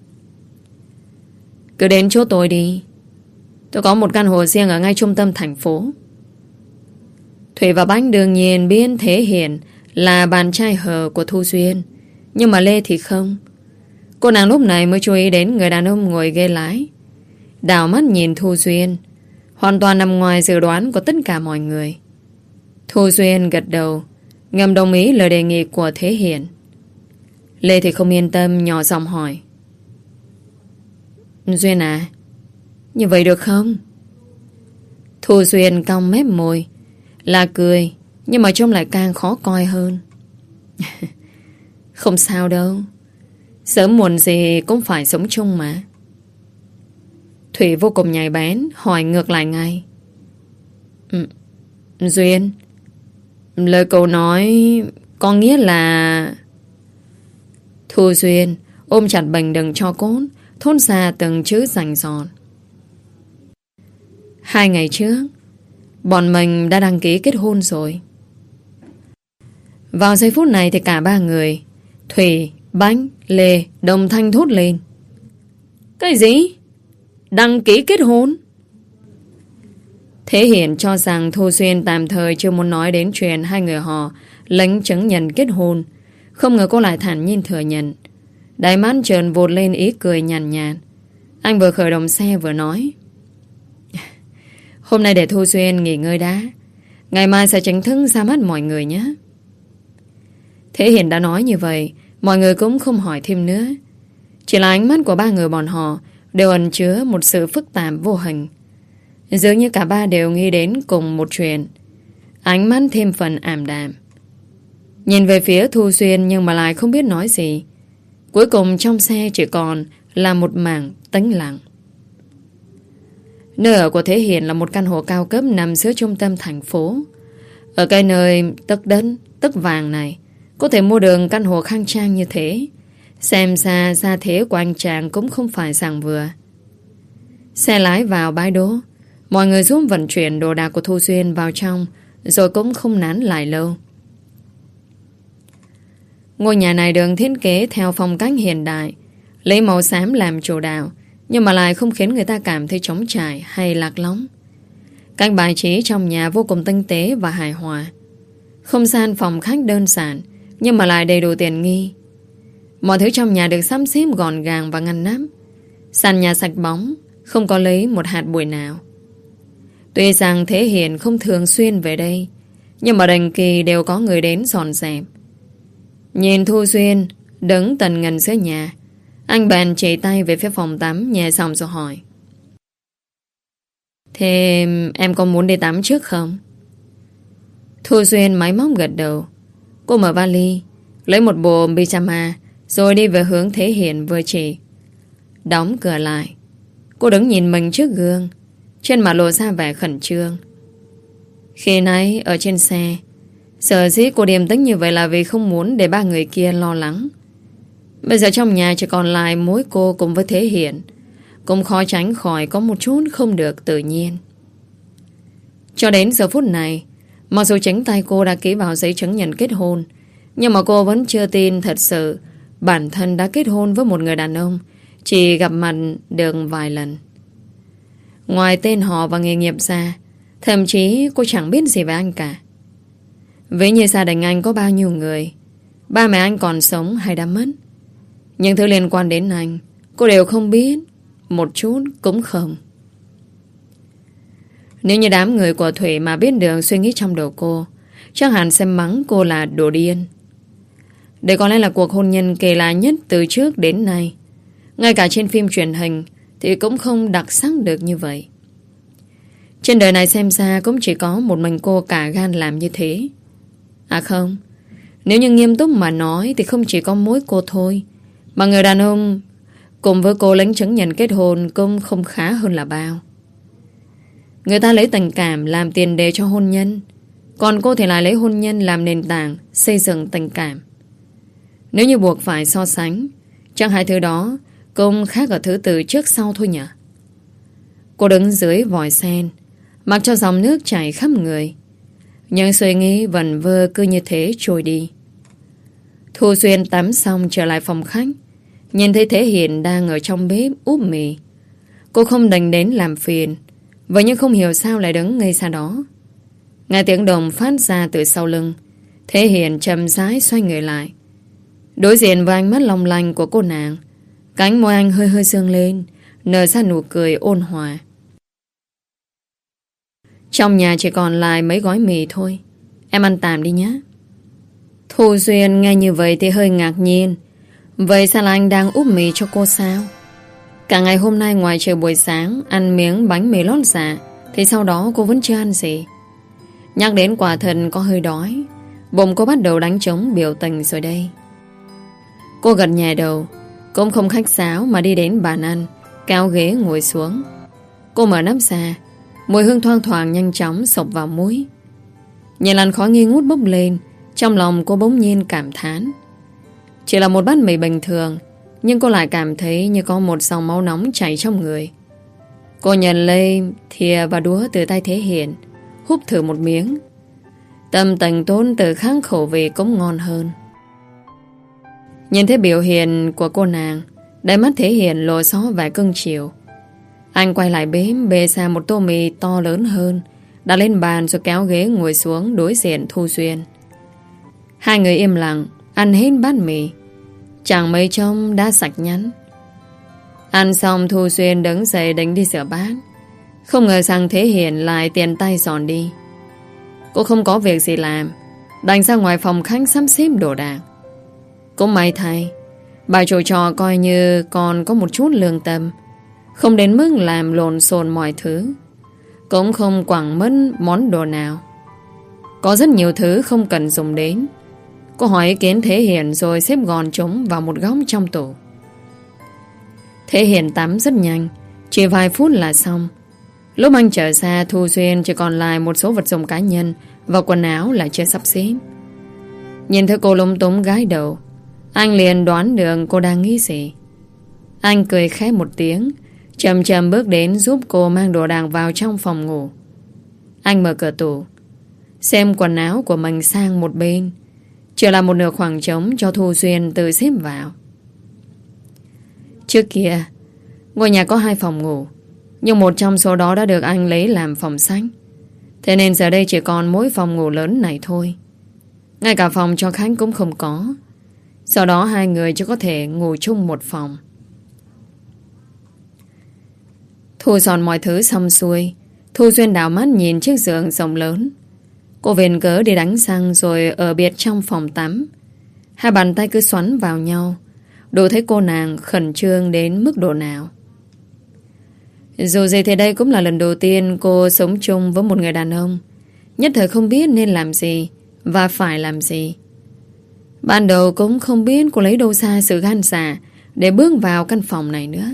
Cứ đến chỗ tôi đi, tôi có một căn hộ riêng ở ngay trung tâm thành phố. Thủy và Bách đương nhiên biết Thế Hiền là bạn trai hờ của Thu Duyên, nhưng mà Lê thì không. Cô nàng lúc này mới chú ý đến người đàn ông ngồi ghế lái, đảo mắt nhìn Thu Duyên, hoàn toàn nằm ngoài dự đoán của tất cả mọi người. Thu Duyên gật đầu, ngầm đồng ý lời đề nghị của Thế Hiền. Lê thì không yên tâm, nhỏ giọng hỏi. Duyên à, như vậy được không? Thu Duyên cong mép môi, là cười, nhưng mà trông lại càng khó coi hơn. Không sao đâu, sớm muộn gì cũng phải sống chung mà. Thủy vô cùng nhạy bén, hỏi ngược lại ngay. Ừ, Duyên, lời cậu nói có nghĩa là... Thu Duyên ôm chặt bình đừng cho cốt, thốt ra từng chữ rành rọt. Hai ngày trước, bọn mình đã đăng ký kết hôn rồi. Vào giây phút này thì cả ba người, Thủy, Bách, Lê đồng thanh thốt lên. Cái gì? Đăng ký kết hôn? Thế Hiển cho rằng Thu Duyên tạm thời chưa muốn nói đến chuyện hai người họ lãnh chứng nhận kết hôn. Không ngờ cô lại thản nhiên thừa nhận. Đáy mắt trơn vụt lên ý cười nhàn nhạt, nhạt. Anh vừa khởi động xe vừa nói. Hôm nay để Thu Duyên nghỉ ngơi đã, ngày mai sẽ chính thức ra mắt mọi người nhé. Thế Hiển đã nói như vậy, mọi người cũng không hỏi thêm nữa. Chỉ là ánh mắt của ba người bọn họ đều ẩn chứa một sự phức tạp vô hình. Dường như cả ba đều nghĩ đến cùng một chuyện. Ánh mắt thêm phần ảm đạm. Nhìn về phía Thu Duyên nhưng mà lại không biết nói gì. Cuối cùng trong xe chỉ còn là một mảng tĩnh lặng. Nơi ở của Thế Hiền là một căn hộ cao cấp nằm giữa trung tâm thành phố. Ở cái nơi tức đất, tức vàng này, có thể mua được căn hộ khang trang như thế. Xem xa gia thế của anh chàng cũng không phải dạng vừa. Xe lái vào bãi đỗ, mọi người giúp vận chuyển đồ đạc của Thu Duyên vào trong, rồi cũng không nán lại lâu. Ngôi nhà này được thiết kế theo phong cách hiện đại, lấy màu xám làm chủ đạo, nhưng mà lại không khiến người ta cảm thấy trống trải hay lạc lõng. Cách bài trí trong nhà vô cùng tinh tế và hài hòa. Không gian phòng khách đơn giản, nhưng mà lại đầy đủ tiện nghi. Mọi thứ trong nhà được sắp xếp gọn gàng và ngăn nắp. Sàn nhà sạch bóng, không có lấy một hạt bụi nào. Tuy rằng Thế Hiền không thường xuyên về đây, nhưng mà định kỳ đều có người đến dọn dẹp. Nhìn Thu Duyên đứng tần ngần giữa nhà, anh bèn chỉ tay về phía phòng tắm, nhẹ giọng rồi hỏi: Thế em có muốn đi tắm trước không? Thu Duyên máy móc gật đầu. Cô mở vali, lấy một bộ pyjama, rồi đi về hướng Thế Hiền vừa chỉ. Đóng cửa lại, cô đứng nhìn mình trước gương, trên mặt lộ ra vẻ khẩn trương. Khi nãy ở trên xe, sở dĩ cô điềm tĩnh như vậy là vì không muốn để ba người kia lo lắng. Bây giờ trong nhà chỉ còn lại mỗi cô cùng với Thế Hiền, cũng khó tránh khỏi có một chút không được tự nhiên. Cho đến giờ phút này, mặc dù chính tay cô đã ký vào giấy chứng nhận kết hôn, nhưng mà cô vẫn chưa tin thật sự bản thân đã kết hôn với một người đàn ông chỉ gặp mặt được vài lần. Ngoài tên họ và nghề nghiệp ra, thậm chí cô chẳng biết gì về anh cả. Ví như gia đình anh có bao nhiêu người, ba mẹ anh còn sống hay đã mất, những thứ liên quan đến anh cô đều không biết, một chút cũng không. Nếu như đám người của Thủy mà biết được suy nghĩ trong đầu cô, chắc hẳn sẽ mắng cô là đồ điên. Đây có lẽ là cuộc hôn nhân kỳ lạ nhất từ trước đến nay. Ngay cả trên phim truyền hình thì cũng không đặc sắc được như vậy. Trên đời này xem ra cũng chỉ có một mình cô cả gan làm như thế. À không, nếu như nghiêm túc mà nói thì không chỉ có mỗi cô thôi, mà người đàn ông cùng với cô lãnh chứng nhận kết hôn cũng không khá hơn là bao. Người ta lấy tình cảm làm tiền đề cho hôn nhân, còn cô thì lại lấy hôn nhân làm nền tảng xây dựng tình cảm. Nếu như buộc phải so sánh, chắc hai thứ đó cũng khác ở thứ tự trước sau thôi nhỉ. Cô đứng dưới vòi sen, mặc cho dòng nước chảy khắp người. Những suy nghĩ vẩn vơ cứ như thế trôi đi. Thu Duyên tắm xong trở lại phòng khách, nhìn thấy Thế Hiền đang ở trong bếp úp mì. Cô không đành đến làm phiền, vậy nhưng không hiểu sao lại đứng ngay xa đó. Nghe tiếng động phát ra từ sau lưng, Thế Hiền chậm rãi xoay người lại. Đối diện với ánh mắt long lanh của cô nàng, cánh môi anh hơi hơi dương lên, nở ra nụ cười ôn hòa. Trong nhà chỉ còn lại mấy gói mì thôi, em ăn tạm đi nhé. Thu Duyên nghe như vậy thì hơi ngạc nhiên. Vậy sao là anh đang úp mì cho cô sao? Cả ngày hôm nay ngoài trời buổi sáng ăn miếng bánh mì lót dạ, thì sau đó cô vẫn chưa ăn gì. Nhắc đến quả thật có hơi đói, bụng cô bắt đầu đánh trống biểu tình rồi đây. Cô gật nhẹ đầu, cũng không khách sáo mà đi đến bàn ăn, kéo ghế ngồi xuống. Cô mở nắp ra, mùi hương thoang thoảng nhanh chóng xộc vào mũi. Nhìn làn khói nghi ngút bốc lên, trong lòng cô bỗng nhiên cảm thán. Chỉ là một bát mì bình thường, nhưng cô lại cảm thấy như có một dòng máu nóng chảy trong người. Cô nhận lấy thìa và đũa từ tay Thế Hiền, húp thử một miếng. Tâm tình tốn từ kháng khẩu vị cũng ngon hơn. Nhìn thấy biểu hiện của cô nàng, đáy mắt Thế Hiền lộ rõ vẻ cưng chiều. Anh quay lại bếp bê ra một tô mì to lớn hơn, đặt lên bàn rồi kéo ghế ngồi xuống đối diện Thu Duyên. Hai người im lặng ăn hết bát mì, chẳng mấy trông đã sạch nhắn. Ăn xong Thu Duyên đứng dậy đánh đi rửa bát. Không ngờ rằng Thế Hiền lại tiền tay dọn đi. Cô không có việc gì làm, đành ra ngoài phòng khách sắp xếp đồ đạc. Cũng may thay, bà chủ trọ coi như còn có một chút lương tâm, không đến mức làm lộn xộn mọi thứ, cũng không quẳng mất món đồ nào. Có rất nhiều thứ không cần dùng đến. Cô hỏi ý kiến Thế Hiền rồi xếp gọn chúng vào một góc trong tủ. Thế Hiền tắm rất nhanh, chỉ vài phút là xong. Lúc anh trở ra, Thu Duyên chỉ còn lại một số vật dụng cá nhân và quần áo là chưa sắp xếp. Nhìn thấy cô lúng túng gái đầu, anh liền đoán được cô đang nghĩ gì. Anh cười khẽ một tiếng, chậm chậm bước đến giúp cô mang đồ đạc vào trong phòng ngủ. Anh mở cửa tủ, xem quần áo của mình sang một bên, chỉ là một nửa khoảng trống cho Thu Duyên tự xếp vào. Trước kia, ngôi nhà có hai phòng ngủ, nhưng một trong số đó đã được anh lấy làm phòng sách. Thế nên giờ đây chỉ còn mỗi phòng ngủ lớn này thôi. Ngay cả phòng cho khách cũng không có. Sau đó hai người chỉ có thể ngủ chung một phòng. Thu dọn mọi thứ xong xuôi, Thu Duyên đảo mắt nhìn chiếc giường rộng lớn. Cô viện cớ đi đánh răng rồi ở biệt trong phòng tắm. Hai bàn tay cứ xoắn vào nhau, đủ thấy cô nàng khẩn trương đến mức độ nào. Dù gì thì đây cũng là lần đầu tiên cô sống chung với một người đàn ông, nhất thời không biết nên làm gì và phải làm gì. Ban đầu cũng không biết cô lấy đâu ra sự gan dạ để bước vào căn phòng này nữa.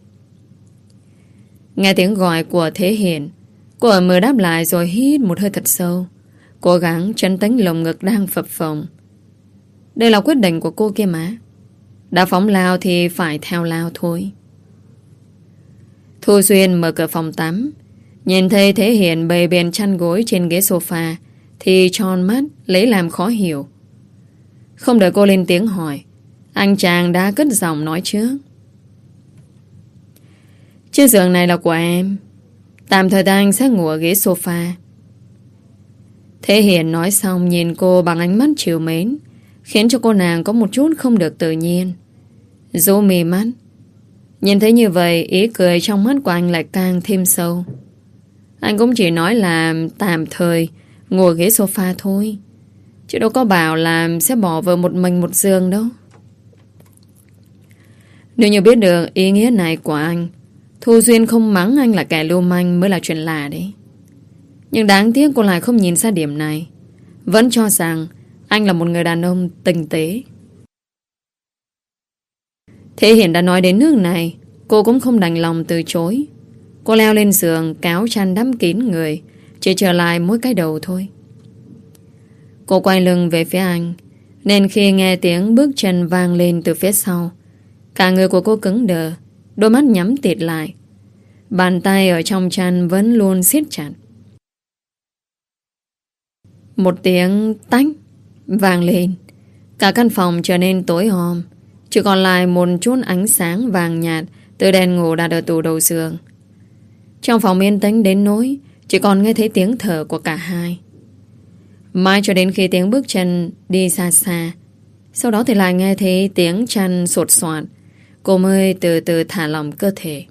Nghe tiếng gọi của Thế Hiền, cô ở mờ đáp lại rồi hít một hơi thật sâu, cố gắng trấn tĩnh lồng ngực đang phập phồng. Đây là quyết định của cô kia mà. Đã phóng lao thì phải theo lao thôi. Thu Duyên mở cửa phòng tắm, nhìn thấy Thế Hiền bày biện chăn gối trên ghế sofa thì tròn mắt lấy làm khó hiểu. Không đợi cô lên tiếng hỏi, anh chàng đã cất giọng nói trước. Chiếc giường này là của em, tạm thời anh sẽ ngủ ở ghế sofa. Thế Hiền nói xong nhìn cô bằng ánh mắt trìu mến, khiến cho cô nàng có một chút không được tự nhiên. Dỗ mì mắt. Nhìn thấy như vậy, ý cười trong mắt của anh lại càng thêm sâu. Anh cũng chỉ nói là tạm thời ngồi ghế sofa thôi, chứ đâu có bảo là sẽ bỏ vợ một mình một giường đâu. Nếu như biết được ý nghĩa này của anh, Thu Duyên không mắng anh là kẻ lưu manh mới là chuyện lạ đấy. Nhưng đáng tiếc cô lại không nhìn ra điểm này, vẫn cho rằng anh là một người đàn ông tinh tế. Thế Hiền đã nói đến nước này, cô cũng không đành lòng từ chối. Cô leo lên giường, cáo chăn đắp kín người, chỉ trở lại mỗi cái đầu thôi. Cô quay lưng về phía anh, nên khi nghe tiếng bước chân vang lên từ phía sau, cả người của cô cứng đờ, đôi mắt nhắm tịt lại. Bàn tay ở trong chăn vẫn luôn siết chặt. Một tiếng tách vang lên, cả căn phòng trở nên tối om, chỉ còn lại một chút ánh sáng vàng nhạt từ đèn ngủ đặt ở tủ đầu giường. Trong phòng yên tĩnh đến nỗi chỉ còn nghe thấy tiếng thở của cả hai. Mãi cho đến khi tiếng bước chân đi xa xa, sau đó thì lại nghe thấy tiếng chăn sột soạt, cô mới từ từ thả lỏng cơ thể.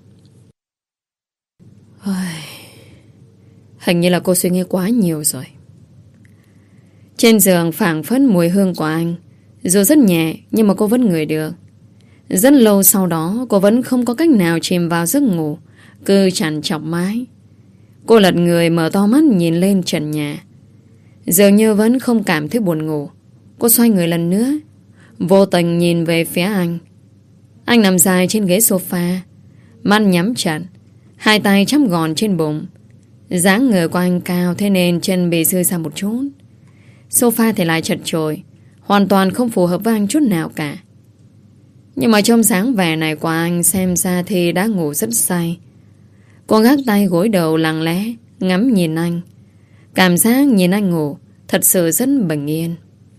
Hình như là cô suy nghĩ quá nhiều rồi. Trên giường phảng phất mùi hương của anh, dù rất nhẹ nhưng mà cô vẫn ngửi được. Rất lâu sau đó cô vẫn không có cách nào chìm vào giấc ngủ, cứ chằn chọc mãi. Cô lật người mở to mắt nhìn lên trần nhà, dường như vẫn không cảm thấy buồn ngủ. Cô xoay người lần nữa, vô tình nhìn về phía anh. Anh nằm dài trên ghế sofa, mắt nhắm chặt, hai tay chắp gọn trên bụng. Dáng người của anh cao, thế nên chân bị rơi ra một chút. Sofa thì lại chật chội, hoàn toàn không phù hợp với anh chút nào cả. Nhưng mà trong dáng vẻ này của anh xem ra thì đã ngủ rất say. Cô gác tay gối đầu lặng lẽ ngắm nhìn anh. Cảm giác nhìn anh ngủ thật sự rất bình yên.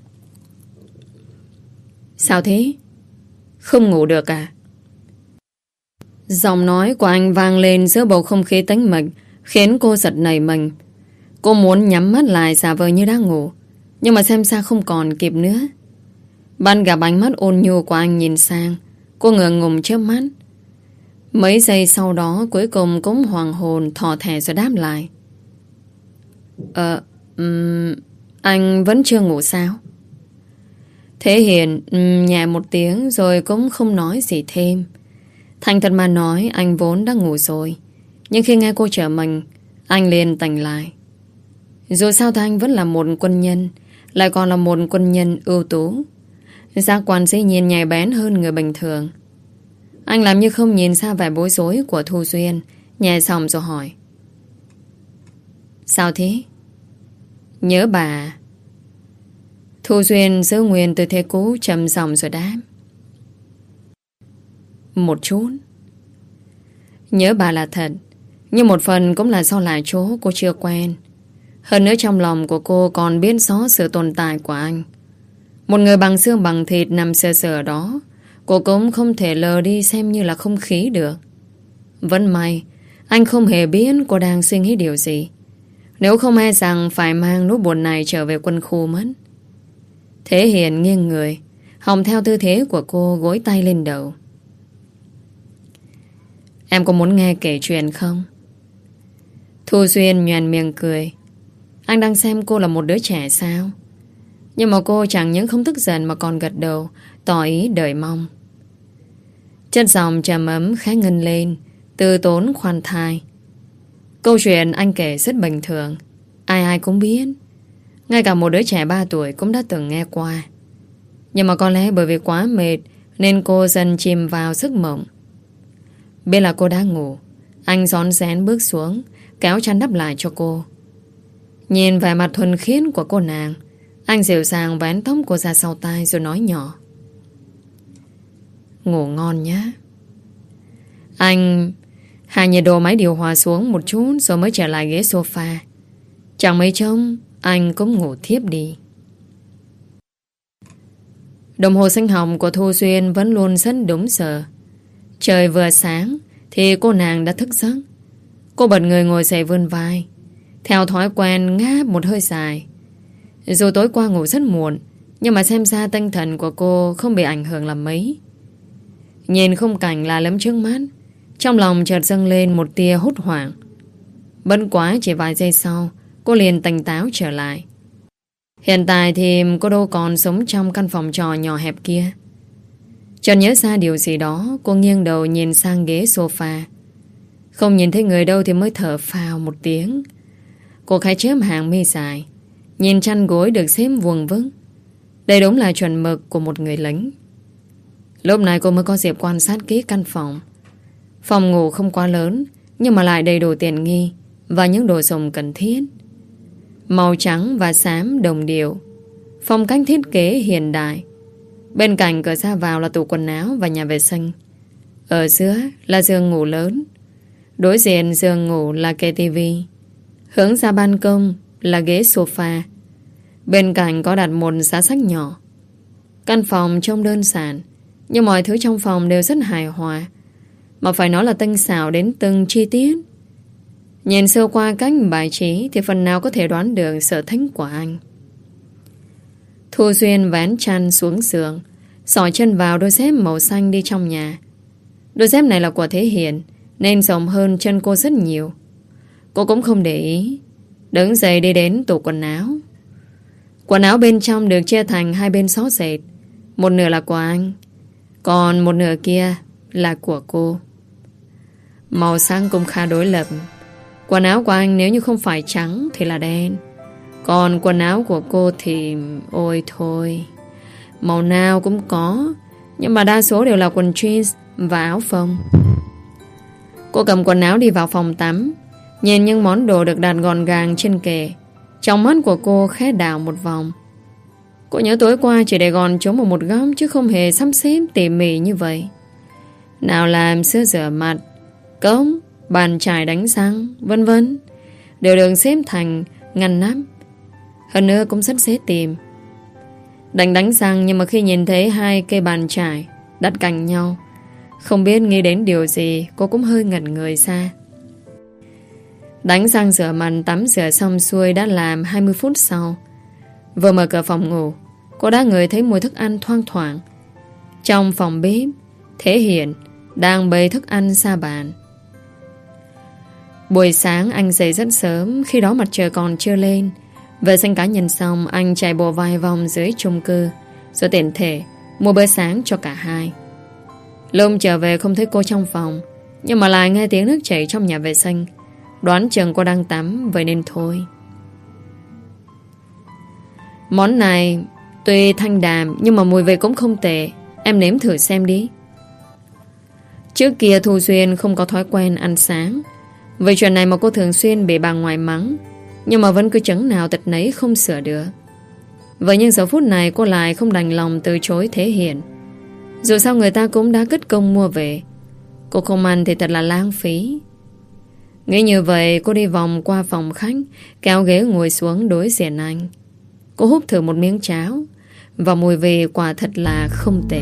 Sao thế? Không ngủ được à? Giọng nói của anh vang lên giữa bầu không khí tĩnh mịch, khiến cô giật nảy mình. Cô muốn nhắm mắt lại giả vờ như đang ngủ, nhưng mà xem ra không còn kịp nữa. Bắt gặp ánh mắt ôn nhu của anh nhìn sang, cô ngượng ngùng chớp mắt. Mấy giây sau đó cuối cùng cũng hoàng hồn thỏ thẻ rồi đáp lại. Ờ, um, anh vẫn chưa ngủ sao? Thế Hiền um, nhẹ một tiếng rồi cũng không nói gì thêm. Thành thật mà nói, anh vốn đã ngủ rồi, nhưng khi nghe cô trở mình, anh liền tỉnh lại. Dù sao thì anh vẫn là một quân nhân, lại còn là một quân nhân ưu tú. Giác quan dĩ nhiên nhạy bén hơn người bình thường. Anh làm như không nhìn ra vẻ bối rối của Thu Duyên. Nhẹ xong rồi hỏi: Sao thế? Nhớ bà? Thu Duyên giữ nguyên tư thế cũ, trầm giọng rồi đáp: Một chút. Nhớ bà là thật, nhưng một phần cũng là do lại chỗ cô chưa quen. Hơn nữa trong lòng của cô còn biết rõ sự tồn tại của anh. Một người bằng xương bằng thịt nằm sờ sờ ở đó, cô cũng không thể lờ đi xem như là không khí được. Vẫn may anh không hề biết cô đang suy nghĩ điều gì. Nếu không e rằng phải mang nỗi buồn này trở về quân khu mất. Thế Hiền nghiêng người, hòng theo tư thế của cô, gối tay lên đầu. Em có muốn nghe kể chuyện không? Thu Duyên nhoẻn miệng cười. Anh đang xem cô là một đứa trẻ sao? Nhưng mà cô chẳng những không tức giận mà còn gật đầu, tỏ ý đợi mong. Chất giọng trầm ấm khẽ ngân lên, từ tốn khoan thai. Câu chuyện anh kể rất bình thường, ai ai cũng biết. Ngay cả một đứa trẻ ba tuổi cũng đã từng nghe qua. Nhưng mà có lẽ bởi vì quá mệt nên cô dần chìm vào giấc mộng. Biết là cô đang ngủ, anh rón rén bước xuống, kéo chăn đắp lại cho cô. Nhìn vẻ mặt thuần khiết của cô nàng, anh dịu dàng vén tóc cô ra sau tai rồi nói nhỏ: Ngủ ngon nhé. Anh hạ nhiệt độ máy điều hòa xuống một chút rồi mới trở lại ghế sofa. Chẳng mấy trông anh cũng ngủ thiếp đi. Đồng hồ sinh học của Thu Duyên vẫn luôn rất đúng giờ. Trời vừa sáng thì cô nàng đã thức giấc. Cô bật người ngồi dậy vươn vai, theo thói quen ngáp một hơi dài. Dù tối qua ngủ rất muộn, nhưng mà xem ra tinh thần của cô không bị ảnh hưởng làm mấy. Nhìn khung cảnh lạ lẫm trước mắt, trong lòng chợt dâng lên một tia hốt hoảng. Bất quá chỉ vài giây sau, cô liền tỉnh táo trở lại. Hiện tại thì cô đâu còn sống trong căn phòng trọ nhỏ hẹp kia. Chợt nhớ ra điều gì đó, cô nghiêng đầu nhìn sang ghế sofa. Không nhìn thấy người đâu thì mới thở phào một tiếng. Cô khẽ chớp hàng mi dài, nhìn chăn gối được xếp vuông vức. Đây đúng là chuẩn mực của một người lính. Lúc này cô mới có dịp quan sát kỹ căn phòng. Phòng ngủ không quá lớn, nhưng mà lại đầy đủ tiện nghi và những đồ dùng cần thiết. Màu trắng và xám đồng điệu, phong cách thiết kế hiện đại. Bên cạnh cửa ra vào là tủ quần áo và nhà vệ sinh. Ở giữa là giường ngủ lớn. Đối diện giường ngủ là kệ tivi. Hướng ra ban công là ghế sofa. Bên cạnh có đặt một giá sách nhỏ. Căn phòng trông đơn giản, nhưng mọi thứ trong phòng đều rất hài hòa, mà phải nói là tinh xảo đến từng chi tiết. Nhìn sơ qua cách bài trí thì phần nào có thể đoán được sở thích của anh. Thu Duyên vén chăn xuống giường, xỏ chân vào đôi dép màu xanh đi trong nhà. Đôi dép này là của Thế Hiền nên rộng hơn chân cô rất nhiều. Cô cũng không để ý, đứng dậy đi đến tủ quần áo. Quần áo bên trong được chia thành hai bên xó dệt. Một nửa là của anh, còn một nửa kia là của cô. Màu sắc cũng khá đối lập. Quần áo của anh nếu như không phải trắng thì là đen, còn quần áo của cô thì... ôi thôi, màu nào cũng có, nhưng mà đa số đều là quần jeans và áo phông. Cô cầm quần áo đi vào phòng tắm, nhìn những món đồ được đặt gọn gàng trên kệ. Trong mắt của cô khẽ đảo một vòng. Cô nhớ tối qua chỉ để gọn trống ở một góc, chứ không hề sắp xếp tỉ mỉ như vậy. Nào là sữa rửa mặt, cốc, bàn chải đánh răng, vân vân, đều được xếp thành ngăn nắp. Hơn nữa cũng rất dễ tìm. Đánh đánh răng, nhưng mà khi nhìn thấy hai cây bàn chải đặt cạnh nhau, không biết nghĩ đến điều gì, cô cũng hơi ngẩn người ra. Đánh răng rửa mặt tắm rửa xong xuôi đã làm hai mươi phút sau. Vừa mở cửa phòng ngủ, cô đã ngửi thấy mùi thức ăn thoang thoảng. Trong phòng bếp, Thế Hiền đang bày thức ăn ra bàn. Buổi sáng anh dậy rất sớm, khi đó mặt trời còn chưa lên. Vệ sinh cá nhân xong, anh chạy bộ vài vòng dưới chung cư, rồi tiện thể mua bữa sáng cho cả hai. Lúc trở về không thấy cô trong phòng, nhưng mà lại nghe tiếng nước chảy trong nhà vệ sinh. Đoán chừng cô đang tắm, vậy nên thôi. Món này tuy thanh đạm nhưng mà mùi vị cũng không tệ. Em nếm thử xem đi. Trước kia Thu Duyên không có thói quen ăn sáng. Về chuyện này mà cô thường xuyên bị bà ngoại mắng, nhưng mà vẫn cứ chứng nào tật nấy không sửa được. Vậy nhưng giờ phút này cô lại không đành lòng từ chối Thế Hiền. Dù sao người ta cũng đã cất công mua về, cô không ăn thì thật là lãng phí. Nghĩ như vậy, cô đi vòng qua phòng khách, kéo ghế ngồi xuống đối diện anh. Cô húp thử một miếng cháo, và mùi vị quả thật là không tệ.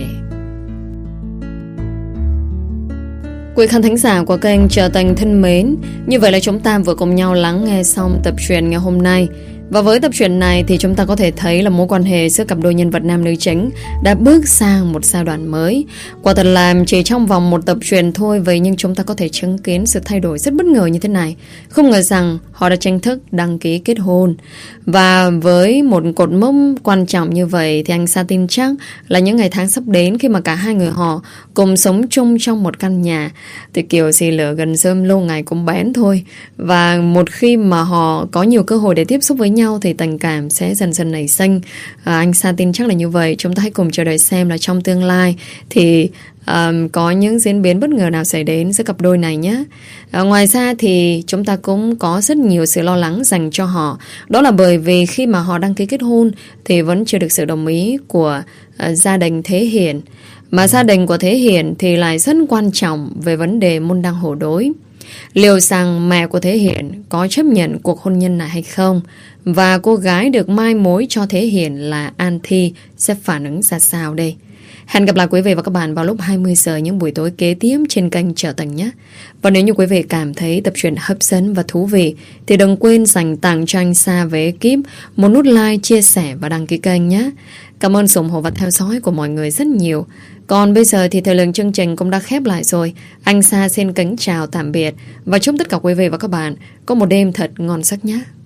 Quý khán thính giả của kênh Trà Tình thân mến, như vậy là chúng ta vừa cùng nhau lắng nghe xong tập truyện ngày hôm nay. Và với tập truyện này thì chúng ta có thể thấy là mối quan hệ giữa cặp đôi nhân vật nam nữ chính đã bước sang một giai đoạn mới. Quả thật là chỉ trong vòng một tập truyện thôi, vậy nhưng chúng ta có thể chứng kiến sự thay đổi rất bất ngờ như thế này. Không ngờ rằng họ đã chính thức đăng ký kết hôn. Và với một cột mốc quan trọng như vậy thì anh Sa tin chắc là những ngày tháng sắp đến, khi mà cả hai người họ cùng sống chung trong một căn nhà, thì kiểu gì lửa gần rơm lâu ngày cũng bén thôi. Và một khi mà họ có nhiều cơ hội để tiếp xúc với nhau thì tình cảm sẽ dần dần nảy sinh. à, Anh Sa tin chắc là như vậy. Chúng ta hãy cùng chờ đợi xem là trong tương lai thì um, có những diễn biến bất ngờ nào xảy đến giữa cặp đôi này nhé. à, Ngoài ra thì chúng ta cũng có rất nhiều sự lo lắng dành cho họ. Đó là bởi vì khi mà họ đăng ký kết hôn thì vẫn chưa được sự đồng ý của uh, gia đình Thế Hiền. Mà gia đình của Thế Hiền thì lại rất quan trọng về vấn đề môn đăng hộ đối. Liệu rằng mẹ của Thế Hiền có chấp nhận cuộc hôn nhân này hay không? Và cô gái được mai mối cho Thế Hiền là An Thi sẽ phản ứng ra sao đây? Hẹn gặp lại quý vị và các bạn vào lúc hai mươi giờ những buổi tối kế tiếp trên kênh Trà Tình nhé. Và nếu như quý vị cảm thấy tập truyện hấp dẫn và thú vị thì đừng quên dành tặng cho anh Sa với ekip một nút like, chia sẻ và đăng ký kênh nhé. Cảm ơn sự ủng hộ và theo dõi của mọi người rất nhiều. Còn bây giờ thì thời lượng chương trình cũng đã khép lại rồi. Anh Sa xin kính chào tạm biệt và chúc tất cả quý vị và các bạn có một đêm thật ngon giấc nhé.